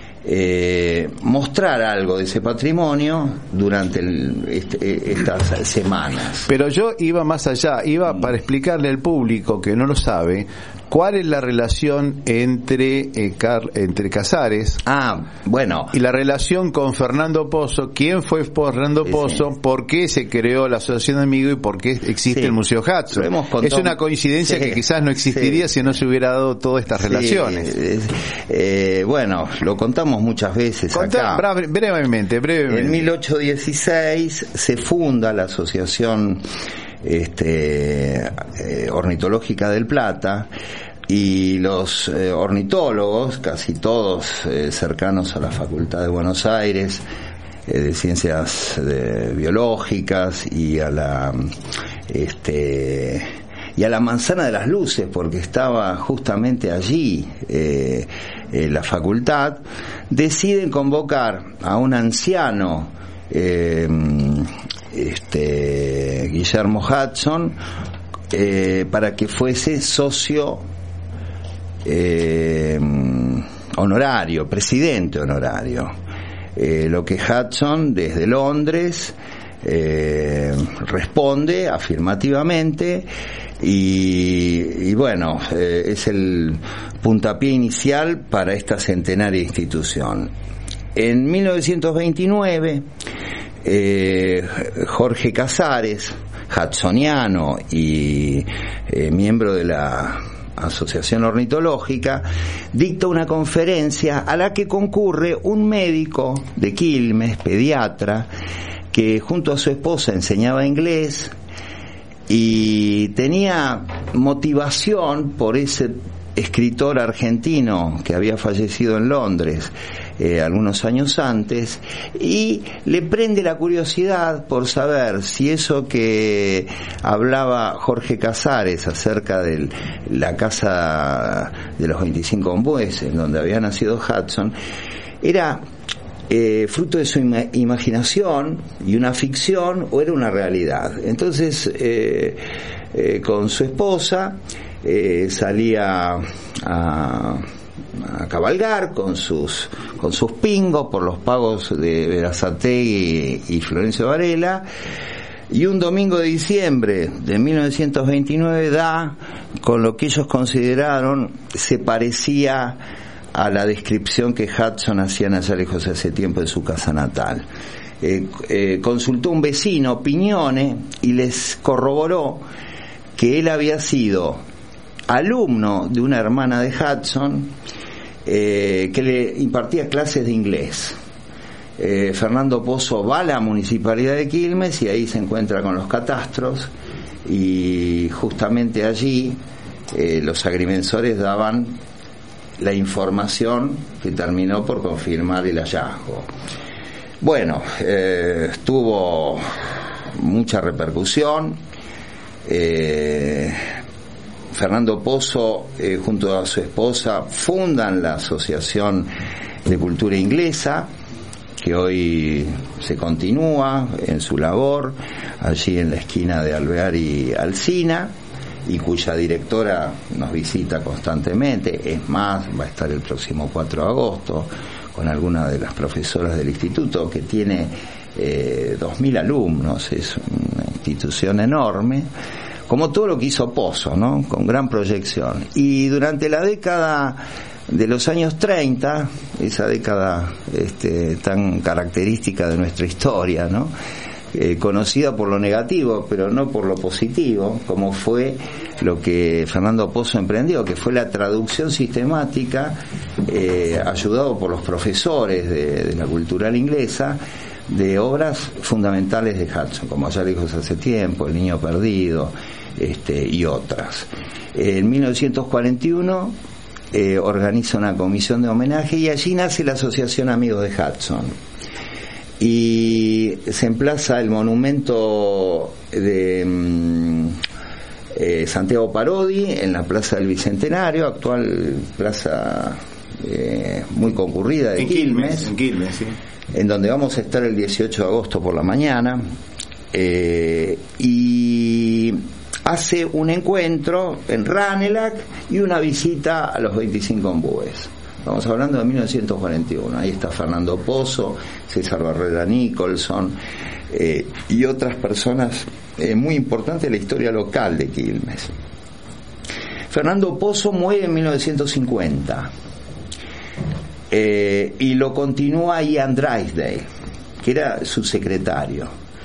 eh, mostrar algo de ese patrimonio durante el, este, estas semanas. Pero yo iba más allá, iba para explicarle al público que no lo sabe cuál es la relación entre eh, Car- entre Casares ah, bueno. y la relación con Fernando Pozo. ¿Quién fue Fernando Pozo? Sí. ¿Por qué se creó la Asociación de Amigos y por qué existe sí. el Museo Hudson? Es una coincidencia sí. que quizás no existiría sí. si no se hubiera dado todas estas sí. relaciones. Eh, bueno, lo contamos muchas veces Contá, acá. Brevemente, brevemente. En mil ochocientos dieciséis se funda la Asociación este, eh, Ornitológica del Plata, y los eh, ornitólogos, casi todos eh, cercanos a la Facultad de Buenos Aires, eh, de Ciencias de, Biológicas, y a la este y a la Manzana de las Luces, porque estaba justamente allí eh, eh, la facultad, deciden convocar a un anciano, eh, este Guillermo Hudson, eh, para que fuese socio eh, honorario, presidente honorario, eh, lo que Hudson desde Londres eh, responde afirmativamente, y, y bueno, eh, es el puntapié inicial para esta centenaria institución. En mil novecientos veintinueve eh, Jorge Casares, hudsoniano y eh, miembro de la Asociación Ornitológica, dicta una conferencia a la que concurre un médico de Quilmes, pediatra, que junto a su esposa enseñaba inglés y tenía motivación por ese escritor argentino que había fallecido en Londres eh, algunos años antes, y le prende la curiosidad por saber si eso que hablaba Jorge Casares acerca de la casa de los veinticinco ombúes, en donde había nacido Hudson, era eh, fruto de su ima- imaginación y una ficción, o era una realidad. Entonces eh, eh, con su esposa eh, salía a a cabalgar con sus con sus pingos por los pagos de Berazategui y, y Florencio Varela, y un domingo de diciembre de mil novecientos veintinueve da con lo que ellos consideraron se parecía a la descripción que Hudson hacía en Allá lejos hace tiempo de su casa natal. Eh, eh, consultó a un vecino, Piñone, y les corroboró que él había sido alumno de una hermana de Hudson eh, que le impartía clases de inglés. Eh, Fernando Pozo va a la Municipalidad de Quilmes y ahí se encuentra con los catastros, y justamente allí eh, los agrimensores daban la información que terminó por confirmar el hallazgo. Bueno, eh, tuvo mucha repercusión. eh, Fernando Pozo, eh, junto a su esposa, fundan la Asociación de Cultura Inglesa, que que hoy se continúa en su labor allí en la esquina de Alvear y Alsina, y cuya directora nos visita constantemente. Es más, va a estar el próximo cuatro de agosto con algunas de las profesoras del instituto, que tiene eh, dos mil alumnos, es una institución enorme, como todo lo que hizo Pozo, ¿no? Con gran proyección. Y durante la década de los años treinta, esa década este, tan característica de nuestra historia, ¿no? Eh, conocida por lo negativo, pero no por lo positivo, como fue lo que Fernando Pozo emprendió, que fue la traducción sistemática, eh, ayudado por los profesores de, de la cultural inglesa, de obras fundamentales de Hudson, como Allá lejos hace tiempo, El niño perdido, este, y otras. En mil novecientos cuarenta y uno eh, organiza una comisión de homenaje, y allí nace la Asociación Amigos de Hudson. Y se emplaza el monumento de mm, eh, Santiago Parodi en la Plaza del Bicentenario, actual plaza eh, muy concurrida de en Quilmes, Quilmes, en Quilmes, sí. En donde vamos a estar el dieciocho de agosto por la mañana, eh, y hace un encuentro en Ranelagh y una visita a los veinticinco ombúes. Estamos hablando de mil novecientos cuarenta y uno. Ahí está Fernando Pozo, César Barrera Nicholson, eh, y otras personas eh, muy importantes de la historia local de Quilmes. Fernando Pozo muere en mil novecientos cincuenta, eh, y lo continúa Ian Drysdale, que era su secretario.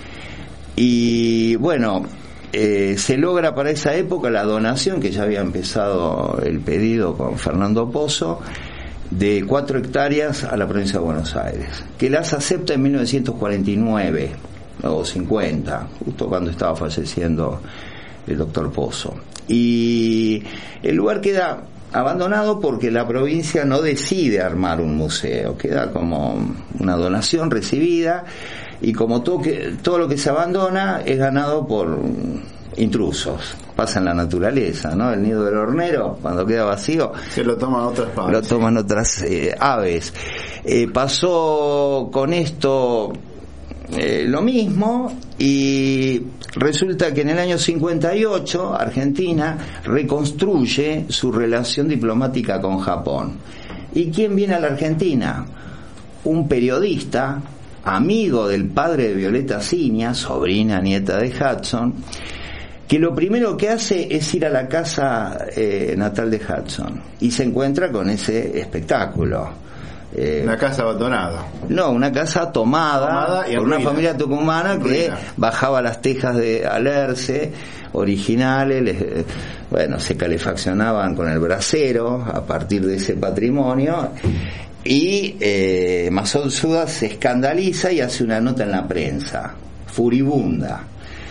Y bueno, eh, se logra para esa época la donación, que ya había empezado el pedido con Fernando Pozo, de cuatro hectáreas a la provincia de Buenos Aires, que las acepta en mil novecientos cuarenta y nueve o cincuenta, justo cuando estaba falleciendo el doctor Pozo. Y el lugar queda abandonado porque la provincia no decide armar un museo, queda como una donación recibida, y como todo, que, todo lo que se abandona es ganado por intrusos. Pasa en la naturaleza, ¿no? El nido del hornero, cuando queda vacío, se lo toman otras aves. Lo toman otras eh, aves. Eh, pasó con esto eh, lo mismo, y resulta que en el año cincuenta y ocho Argentina reconstruye su relación diplomática con Japón. ¿Y quién viene a la Argentina? Un periodista, amigo del padre de Violeta Cinia, sobrina nieta de Hudson, que lo primero que hace es ir a la casa eh, natal de Hudson, y se encuentra con ese espectáculo. Eh, una casa abandonada. No, una casa tomada, tomada por una familia tucumana que bajaba las tejas de Alerce originales, les, eh, bueno, se calefaccionaban con el brasero a partir de ese patrimonio. Y eh, Massoud Suda se escandaliza y hace una nota en la prensa, furibunda.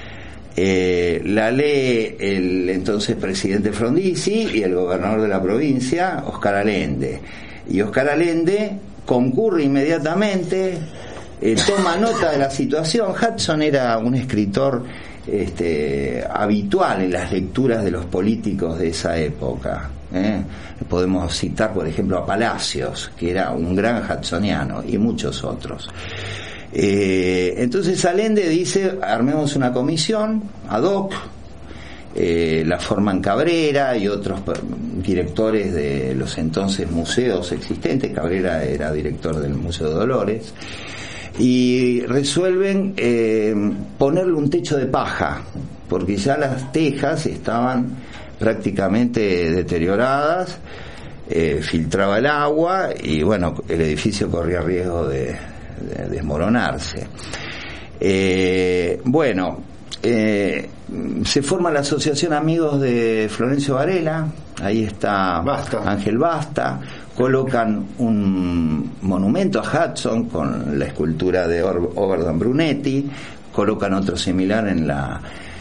Eh, la lee el entonces presidente Frondizi y el gobernador de la provincia, Oscar Allende. Y Oscar Allende concurre inmediatamente, eh, toma nota de la situación. Hudson era un escritor este, habitual en las lecturas de los políticos de esa época. ¿eh? Podemos citar, por ejemplo, a Palacios, que era un gran hudsoniano, y muchos otros. Eh, entonces Allende dice: armemos una comisión ad hoc, eh, la forman Cabrera y otros directores de los entonces museos existentes. Cabrera era director del Museo de Dolores, y resuelven eh, ponerle un techo de paja, porque ya las tejas estaban prácticamente deterioradas, eh, filtraba el agua, y bueno, el edificio corría riesgo de de desmoronarse. Eh, bueno, eh, se forma la Asociación Amigos de Florencio Varela, ahí está Basta. Ángel Basta, colocan un monumento a Hudson con la escultura de Oberdan Brunetti, colocan otro similar en la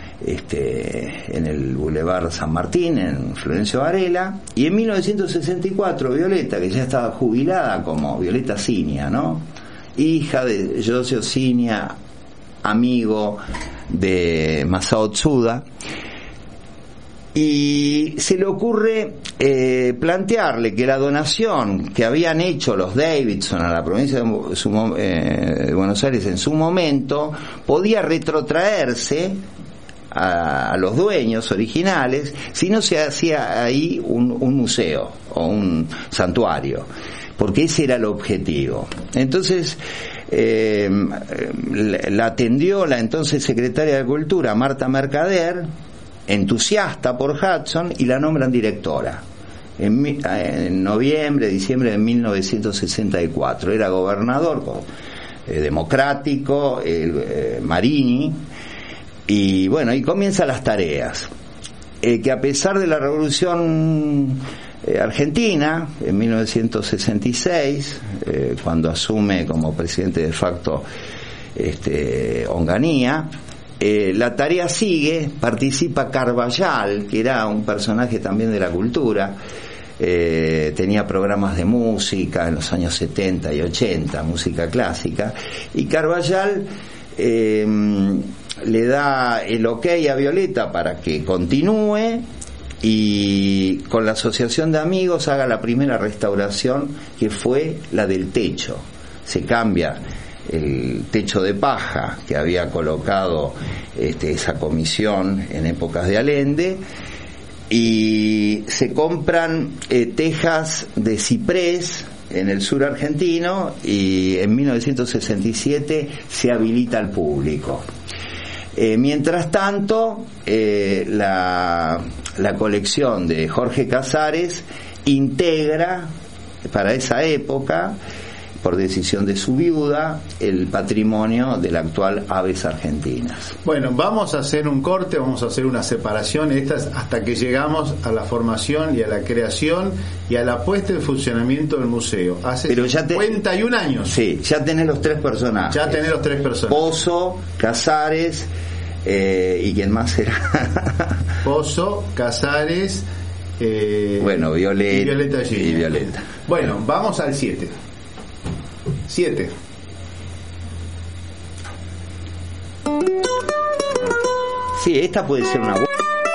este en el Boulevard San Martín, en Florencio Varela, y en mil novecientos sesenta y cuatro Violeta, que ya estaba jubilada como Violeta Cinia, ¿no?, hija de José Cinia, amigo de Masao Tsuda, y se le ocurre eh, plantearle que la donación que habían hecho los Davidson a la provincia de, su, eh, de Buenos Aires en su momento podía retrotraerse a, a los dueños originales si no se hacía ahí un, un museo o un santuario, porque ese era el objetivo. Entonces eh, la atendió la entonces secretaria de Cultura, Marta Mercader, entusiasta por Hudson, y la nombran directora en, en noviembre, diciembre de mil novecientos sesenta y cuatro. Era gobernador eh, democrático, eh, Marini, y bueno, y comienzan las tareas, eh, que a pesar de la revolución eh, argentina en mil novecientos sesenta y seis, eh, cuando asume como presidente de facto este, Onganía, Eh, la tarea sigue, participa Carballal, que era un personaje también de la cultura, eh, tenía programas de música en los años setenta y ochenta, música clásica, y Carballal eh, le da el ok a Violeta para que continúe y con la asociación de amigos haga la primera restauración, que fue la del techo. Se cambia el techo de paja que había colocado este, esa comisión en épocas de Allende, y se compran eh, tejas de ciprés en el sur argentino, y en mil novecientos sesenta y siete se habilita al público. Eh, mientras tanto, eh, la, la colección de Jorge Casares integra para esa época, por decisión de su viuda, el patrimonio del actual Aves Argentinas. Bueno, vamos a hacer un corte, vamos a hacer una separación estas hasta que llegamos a la formación y a la creación y a la puesta en funcionamiento del museo. Hace Pero ya te, cincuenta y un años. Sí, ya tenés los tres personajes. Ya tenés los tres personajes. Pozo, Casares, eh, ¿y quién más será? Pozo, Casares, eh, bueno, Violeta, y Violeta Giglia. Y Violeta. Bueno, vamos al siete. Siete. Sí, esta puede ser una buena.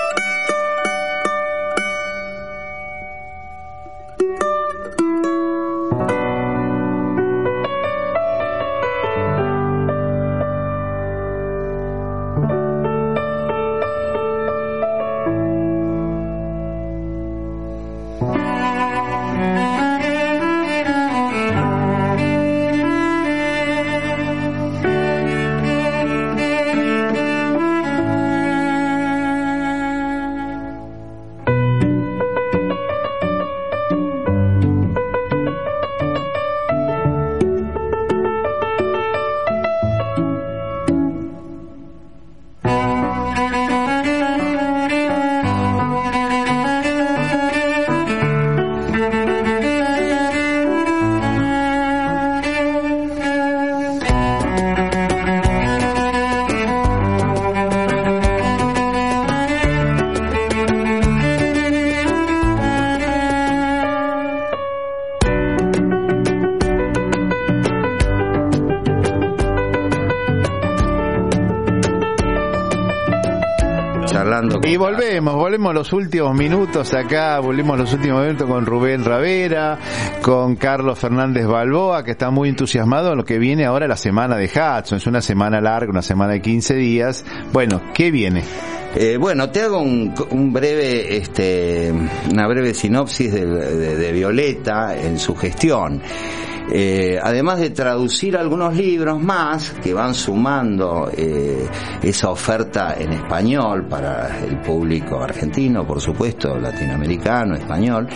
Y volvemos, volvemos los últimos minutos acá, volvemos los últimos minutos con Rubén Ravera, con Carlos Fernández Balboa, que está muy entusiasmado en lo que viene ahora la semana de Hudson. Es una semana larga, una semana de quince días. Bueno, ¿qué viene? Eh, bueno, te hago un, un breve, este, una breve sinopsis de, de, de Violeta en su gestión. Eh, además de traducir algunos libros más que van sumando eh, esa oferta en español para el público argentino, por supuesto, latinoamericano, español,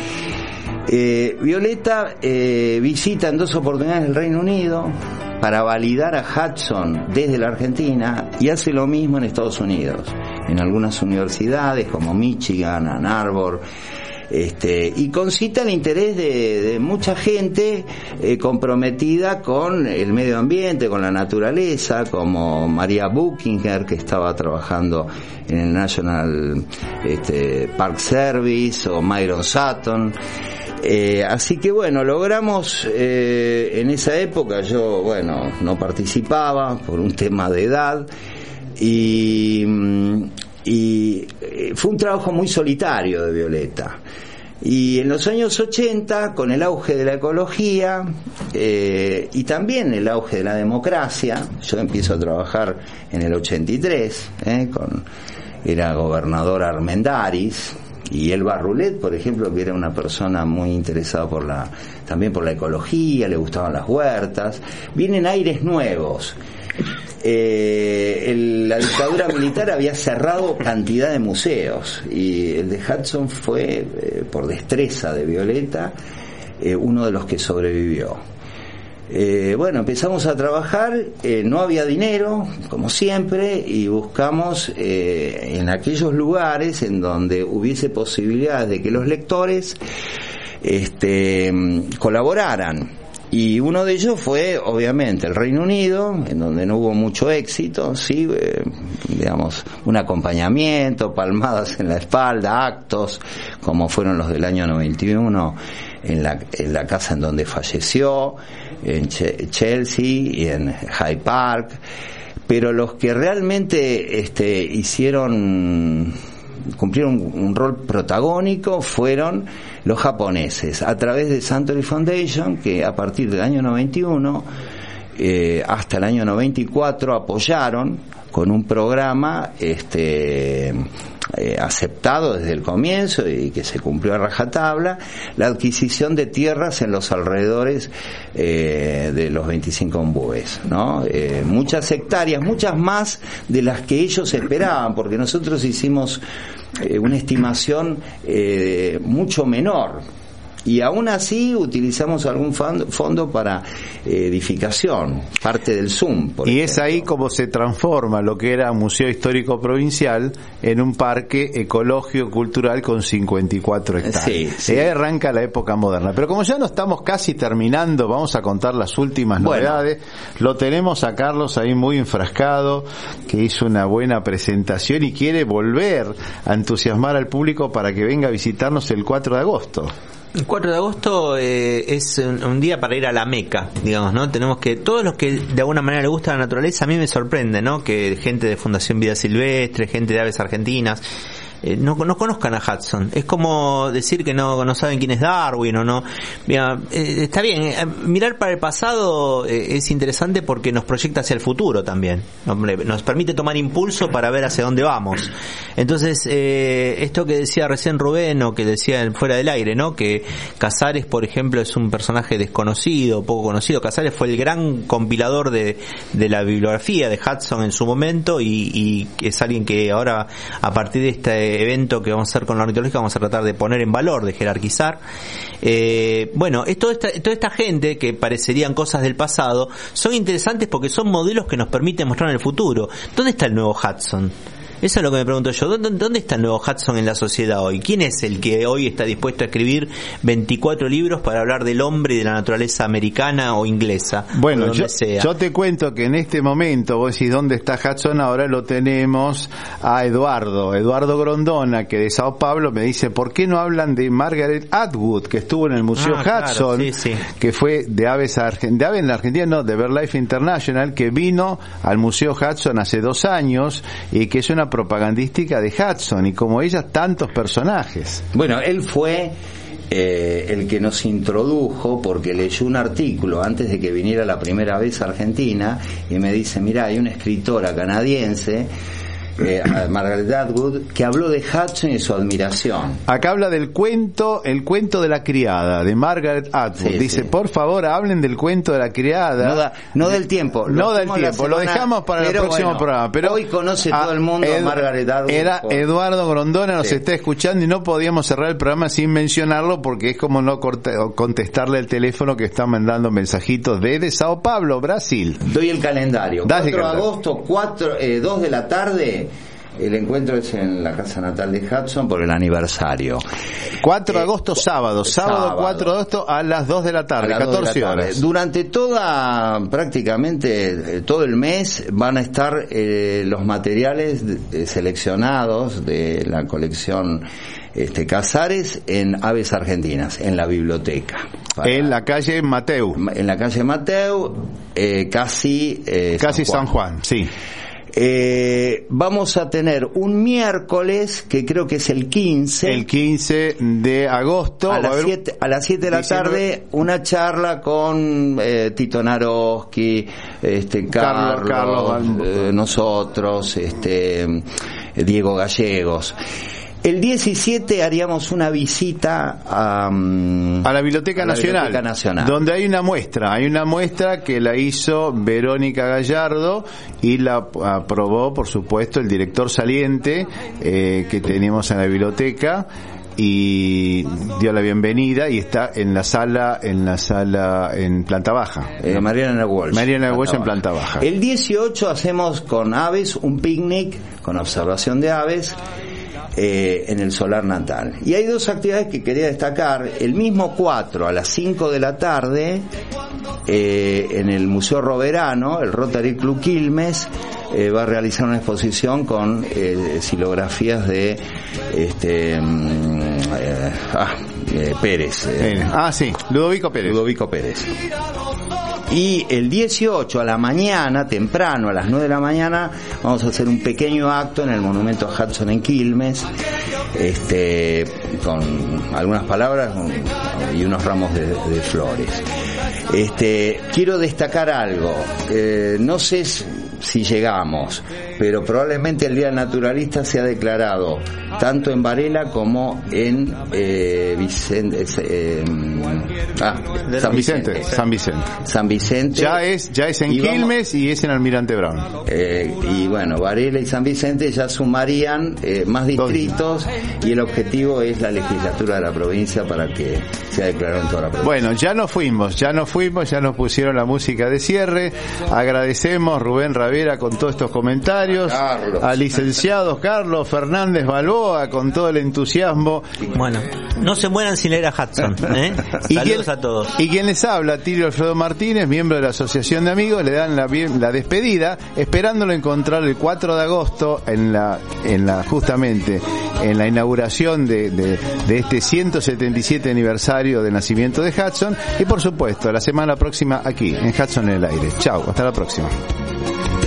eh, Violeta eh, visita en dos oportunidades el Reino Unido para validar a Hudson desde la Argentina, y hace lo mismo en Estados Unidos, en algunas universidades como Michigan, Ann Arbor, Este, y concita el interés de, de mucha gente eh, comprometida con el medio ambiente, con la naturaleza, como María Buchinger, que estaba trabajando en el National este, Park Service, o Myron Sutton. Eh, así que bueno, logramos eh, en esa época, yo bueno no participaba por un tema de edad, y y eh, fue un trabajo muy solitario de Violeta. Y en los años ochenta, con el auge de la ecología eh, y también el auge de la democracia, yo empiezo a trabajar en el ochenta y tres, eh, con, era gobernador Armendáriz, y Elba Rulet, por ejemplo, que era una persona muy interesada por la, también por la ecología, le gustaban las huertas. Vienen aires nuevos. Eh, el, la dictadura militar había cerrado cantidad de museos y el de Hudson fue, eh, por destreza de Violeta, eh, uno de los que sobrevivió. Eh, bueno, empezamos a trabajar, eh, no había dinero, como siempre, y buscamos eh, en aquellos lugares en donde hubiese posibilidades de que los lectores este, colaboraran. Y uno de ellos fue, obviamente, el Reino Unido, en donde no hubo mucho éxito, sí, eh, digamos, un acompañamiento, palmadas en la espalda, actos, como fueron los del año noventa y uno, en la, en la casa en donde falleció, en Ch- Chelsea y en Hyde Park. Pero los que realmente este, hicieron, cumplieron un, un rol protagónico fueron los japoneses, a través de Suntory Foundation, que a partir del año noventa y uno eh, hasta el año noventa y cuatro apoyaron con un programa este eh, aceptado desde el comienzo y que se cumplió a rajatabla, la adquisición de tierras en los alrededores eh, de los veinticinco ombúes, ¿no? Eh, muchas hectáreas, muchas más de las que ellos esperaban, porque nosotros hicimos eh, una estimación eh, mucho menor. Y aún así utilizamos algún fondo para edificación, parte del Zoom. Por y ejemplo. Es ahí como se transforma lo que era Museo Histórico Provincial en un parque ecológico cultural con cincuenta y cuatro hectáreas. Sí, sí. Y ahí arranca la época moderna. Pero como ya no estamos casi terminando, vamos a contar las últimas bueno. novedades. Lo tenemos a Carlos ahí muy enfrascado, que hizo una buena presentación y quiere volver a entusiasmar al público para que venga a visitarnos el cuatro de agosto. El cuatro de agosto eh, es un, un día para ir a la Meca, digamos, ¿no? Tenemos que, todos los que de alguna manera le gusta la naturaleza, a mí me sorprende, ¿no? Que gente de Fundación Vida Silvestre, gente de Aves Argentinas, eh, no, no conozcan a Hudson. Es como decir que no, no saben quién es Darwin o no. Mira, eh, está bien, eh, mirar para el pasado eh, es interesante porque nos proyecta hacia el futuro también. Nos permite tomar impulso para ver hacia dónde vamos. Entonces, eh, esto que decía recién Rubén, o que decía fuera del aire, ¿no? Que Casares, por ejemplo, es un personaje desconocido, poco conocido. Casares fue el gran compilador de, de la bibliografía de Hudson en su momento, y, y es alguien que ahora, a partir de este evento que vamos a hacer con la ornitológica, vamos a tratar de poner en valor, de jerarquizar. Eh, bueno, es toda esta, toda esta gente que parecerían cosas del pasado, son interesantes porque son modelos que nos permiten mostrar en el futuro. ¿Dónde está el nuevo Hudson? Eso es lo que me pregunto yo. ¿Dónde, ¿Dónde está el nuevo Hudson en la sociedad hoy? ¿Quién es el que hoy está dispuesto a escribir veinticuatro libros para hablar del hombre y de la naturaleza americana o inglesa? Bueno, o donde yo, sea? yo te cuento que en este momento, vos decís dónde está Hudson, ahora lo tenemos a Eduardo, Eduardo Grondona, que de Sao Paulo me dice, ¿por qué no hablan de Margaret Atwood, que estuvo en el Museo ah, Hudson, claro, sí, sí. que fue de Aves Argentinas, de Aves en la Argentina, no, de BirdLife International, que vino al Museo Hudson hace dos años y que es una propagandística de Hudson, y como ella tantos personajes. Bueno, él fue eh, el que nos introdujo, porque leyó un artículo antes de que viniera la primera vez a Argentina y me dice, mira, hay una escritora canadiense, eh, Margaret Atwood, que habló de Hudson y su admiración. Acá habla del cuento, el cuento de la criada, de Margaret Atwood. Sí, Dice, sí. por favor, hablen del cuento de la criada. No, da, no del tiempo. No del hacemos la tiempo, lo semana, dejamos para el próximo bueno, programa. Pero hoy conoce todo el mundo a Margaret Atwood. Era por... Eduardo Grondona, nos Sí. está escuchando y no podíamos cerrar el programa sin mencionarlo, porque es como no corte, contestarle el teléfono, que está mandando mensajitos desde Sao Paulo, Brasil. Doy el calendario. Dale, cuatro de calendario. agosto, cuatro, eh, dos de la tarde. El encuentro es en la casa natal de Hudson por el aniversario. cuatro de Eh, agosto, sábado. Sábado, sábado. cuatro de agosto a las dos de la tarde, A las dos de la catorce tarde. horas. Durante toda, prácticamente eh, todo el mes, van a estar eh, los materiales de, seleccionados de la colección este, Casares en Aves Argentinas, en la biblioteca. Para, En la calle Mateu. en la calle Mateu, eh, casi, eh, Casi San Juan, sí. Eh, vamos a tener un miércoles, que creo que es el quince. El quince de agosto. A las haber... siete, a las siete de la diciembre. tarde, una charla con eh, Tito Naroski, este, Carlos, Carlos, Carlos eh, nosotros, este, Diego Gallegos. El diecisiete haríamos una visita a, um, a la Biblioteca, a la Nacional, Biblioteca Nacional, donde hay una muestra, hay una muestra que la hizo Verónica Gallardo y la aprobó, por supuesto, el director saliente eh, que teníamos en la biblioteca, y dio la bienvenida, y está en la sala, en la sala en planta baja. Eh, Mariana Walsh. Mariana Walsh en planta baja. El dieciocho hacemos con aves un picnic con observación de aves. Eh, en el Solar Natal. Y hay dos actividades que quería destacar. El mismo cuatro a las cinco de la tarde, eh, en el Museo Roverano, el Rotary Club Quilmes eh, va a realizar una exposición con eh, silografías de este eh, ah, eh, Pérez. Eh, ah, sí, Ludovico Pérez. Ludovico Pérez. Y el dieciocho a la mañana, temprano, a las nueve de la mañana, vamos a hacer un pequeño acto en el monumento a Hudson en Quilmes, este, con algunas palabras y unos ramos de, de flores. Este, quiero destacar algo, eh, no sé si llegamos, pero probablemente el Día del Naturalista se ha declarado tanto en Varela como en eh, Vicente, eh, ah, San Vicente, Vicente, San Vicente. San Vicente. Ya es, ya es en y Quilmes vamos, y es en Almirante Brown. Eh, y bueno, Varela y San Vicente ya sumarían eh, más distritos, y el objetivo es la legislatura de la provincia para que sea declarado en toda la provincia. Bueno, ya nos fuimos, ya nos fuimos, ya nos pusieron la música de cierre. Agradecemos Rubén Ravera con todos estos comentarios, Carlos. al licenciado Carlos Fernández Balboa con todo el entusiasmo. Bueno, no se mueran sin leer a Hudson, ¿eh? Y Saludos quien, a todos. Y quien les habla, Tilio Alfredo Martínez, miembro de la Asociación de Amigos, le dan la, la despedida, esperándolo encontrar el cuatro de agosto en la, en la justamente en la inauguración de, de, de este ciento setenta y siete aniversario de nacimiento de Hudson, y por supuesto la semana próxima aquí en Hudson en el aire. Chau, hasta la próxima.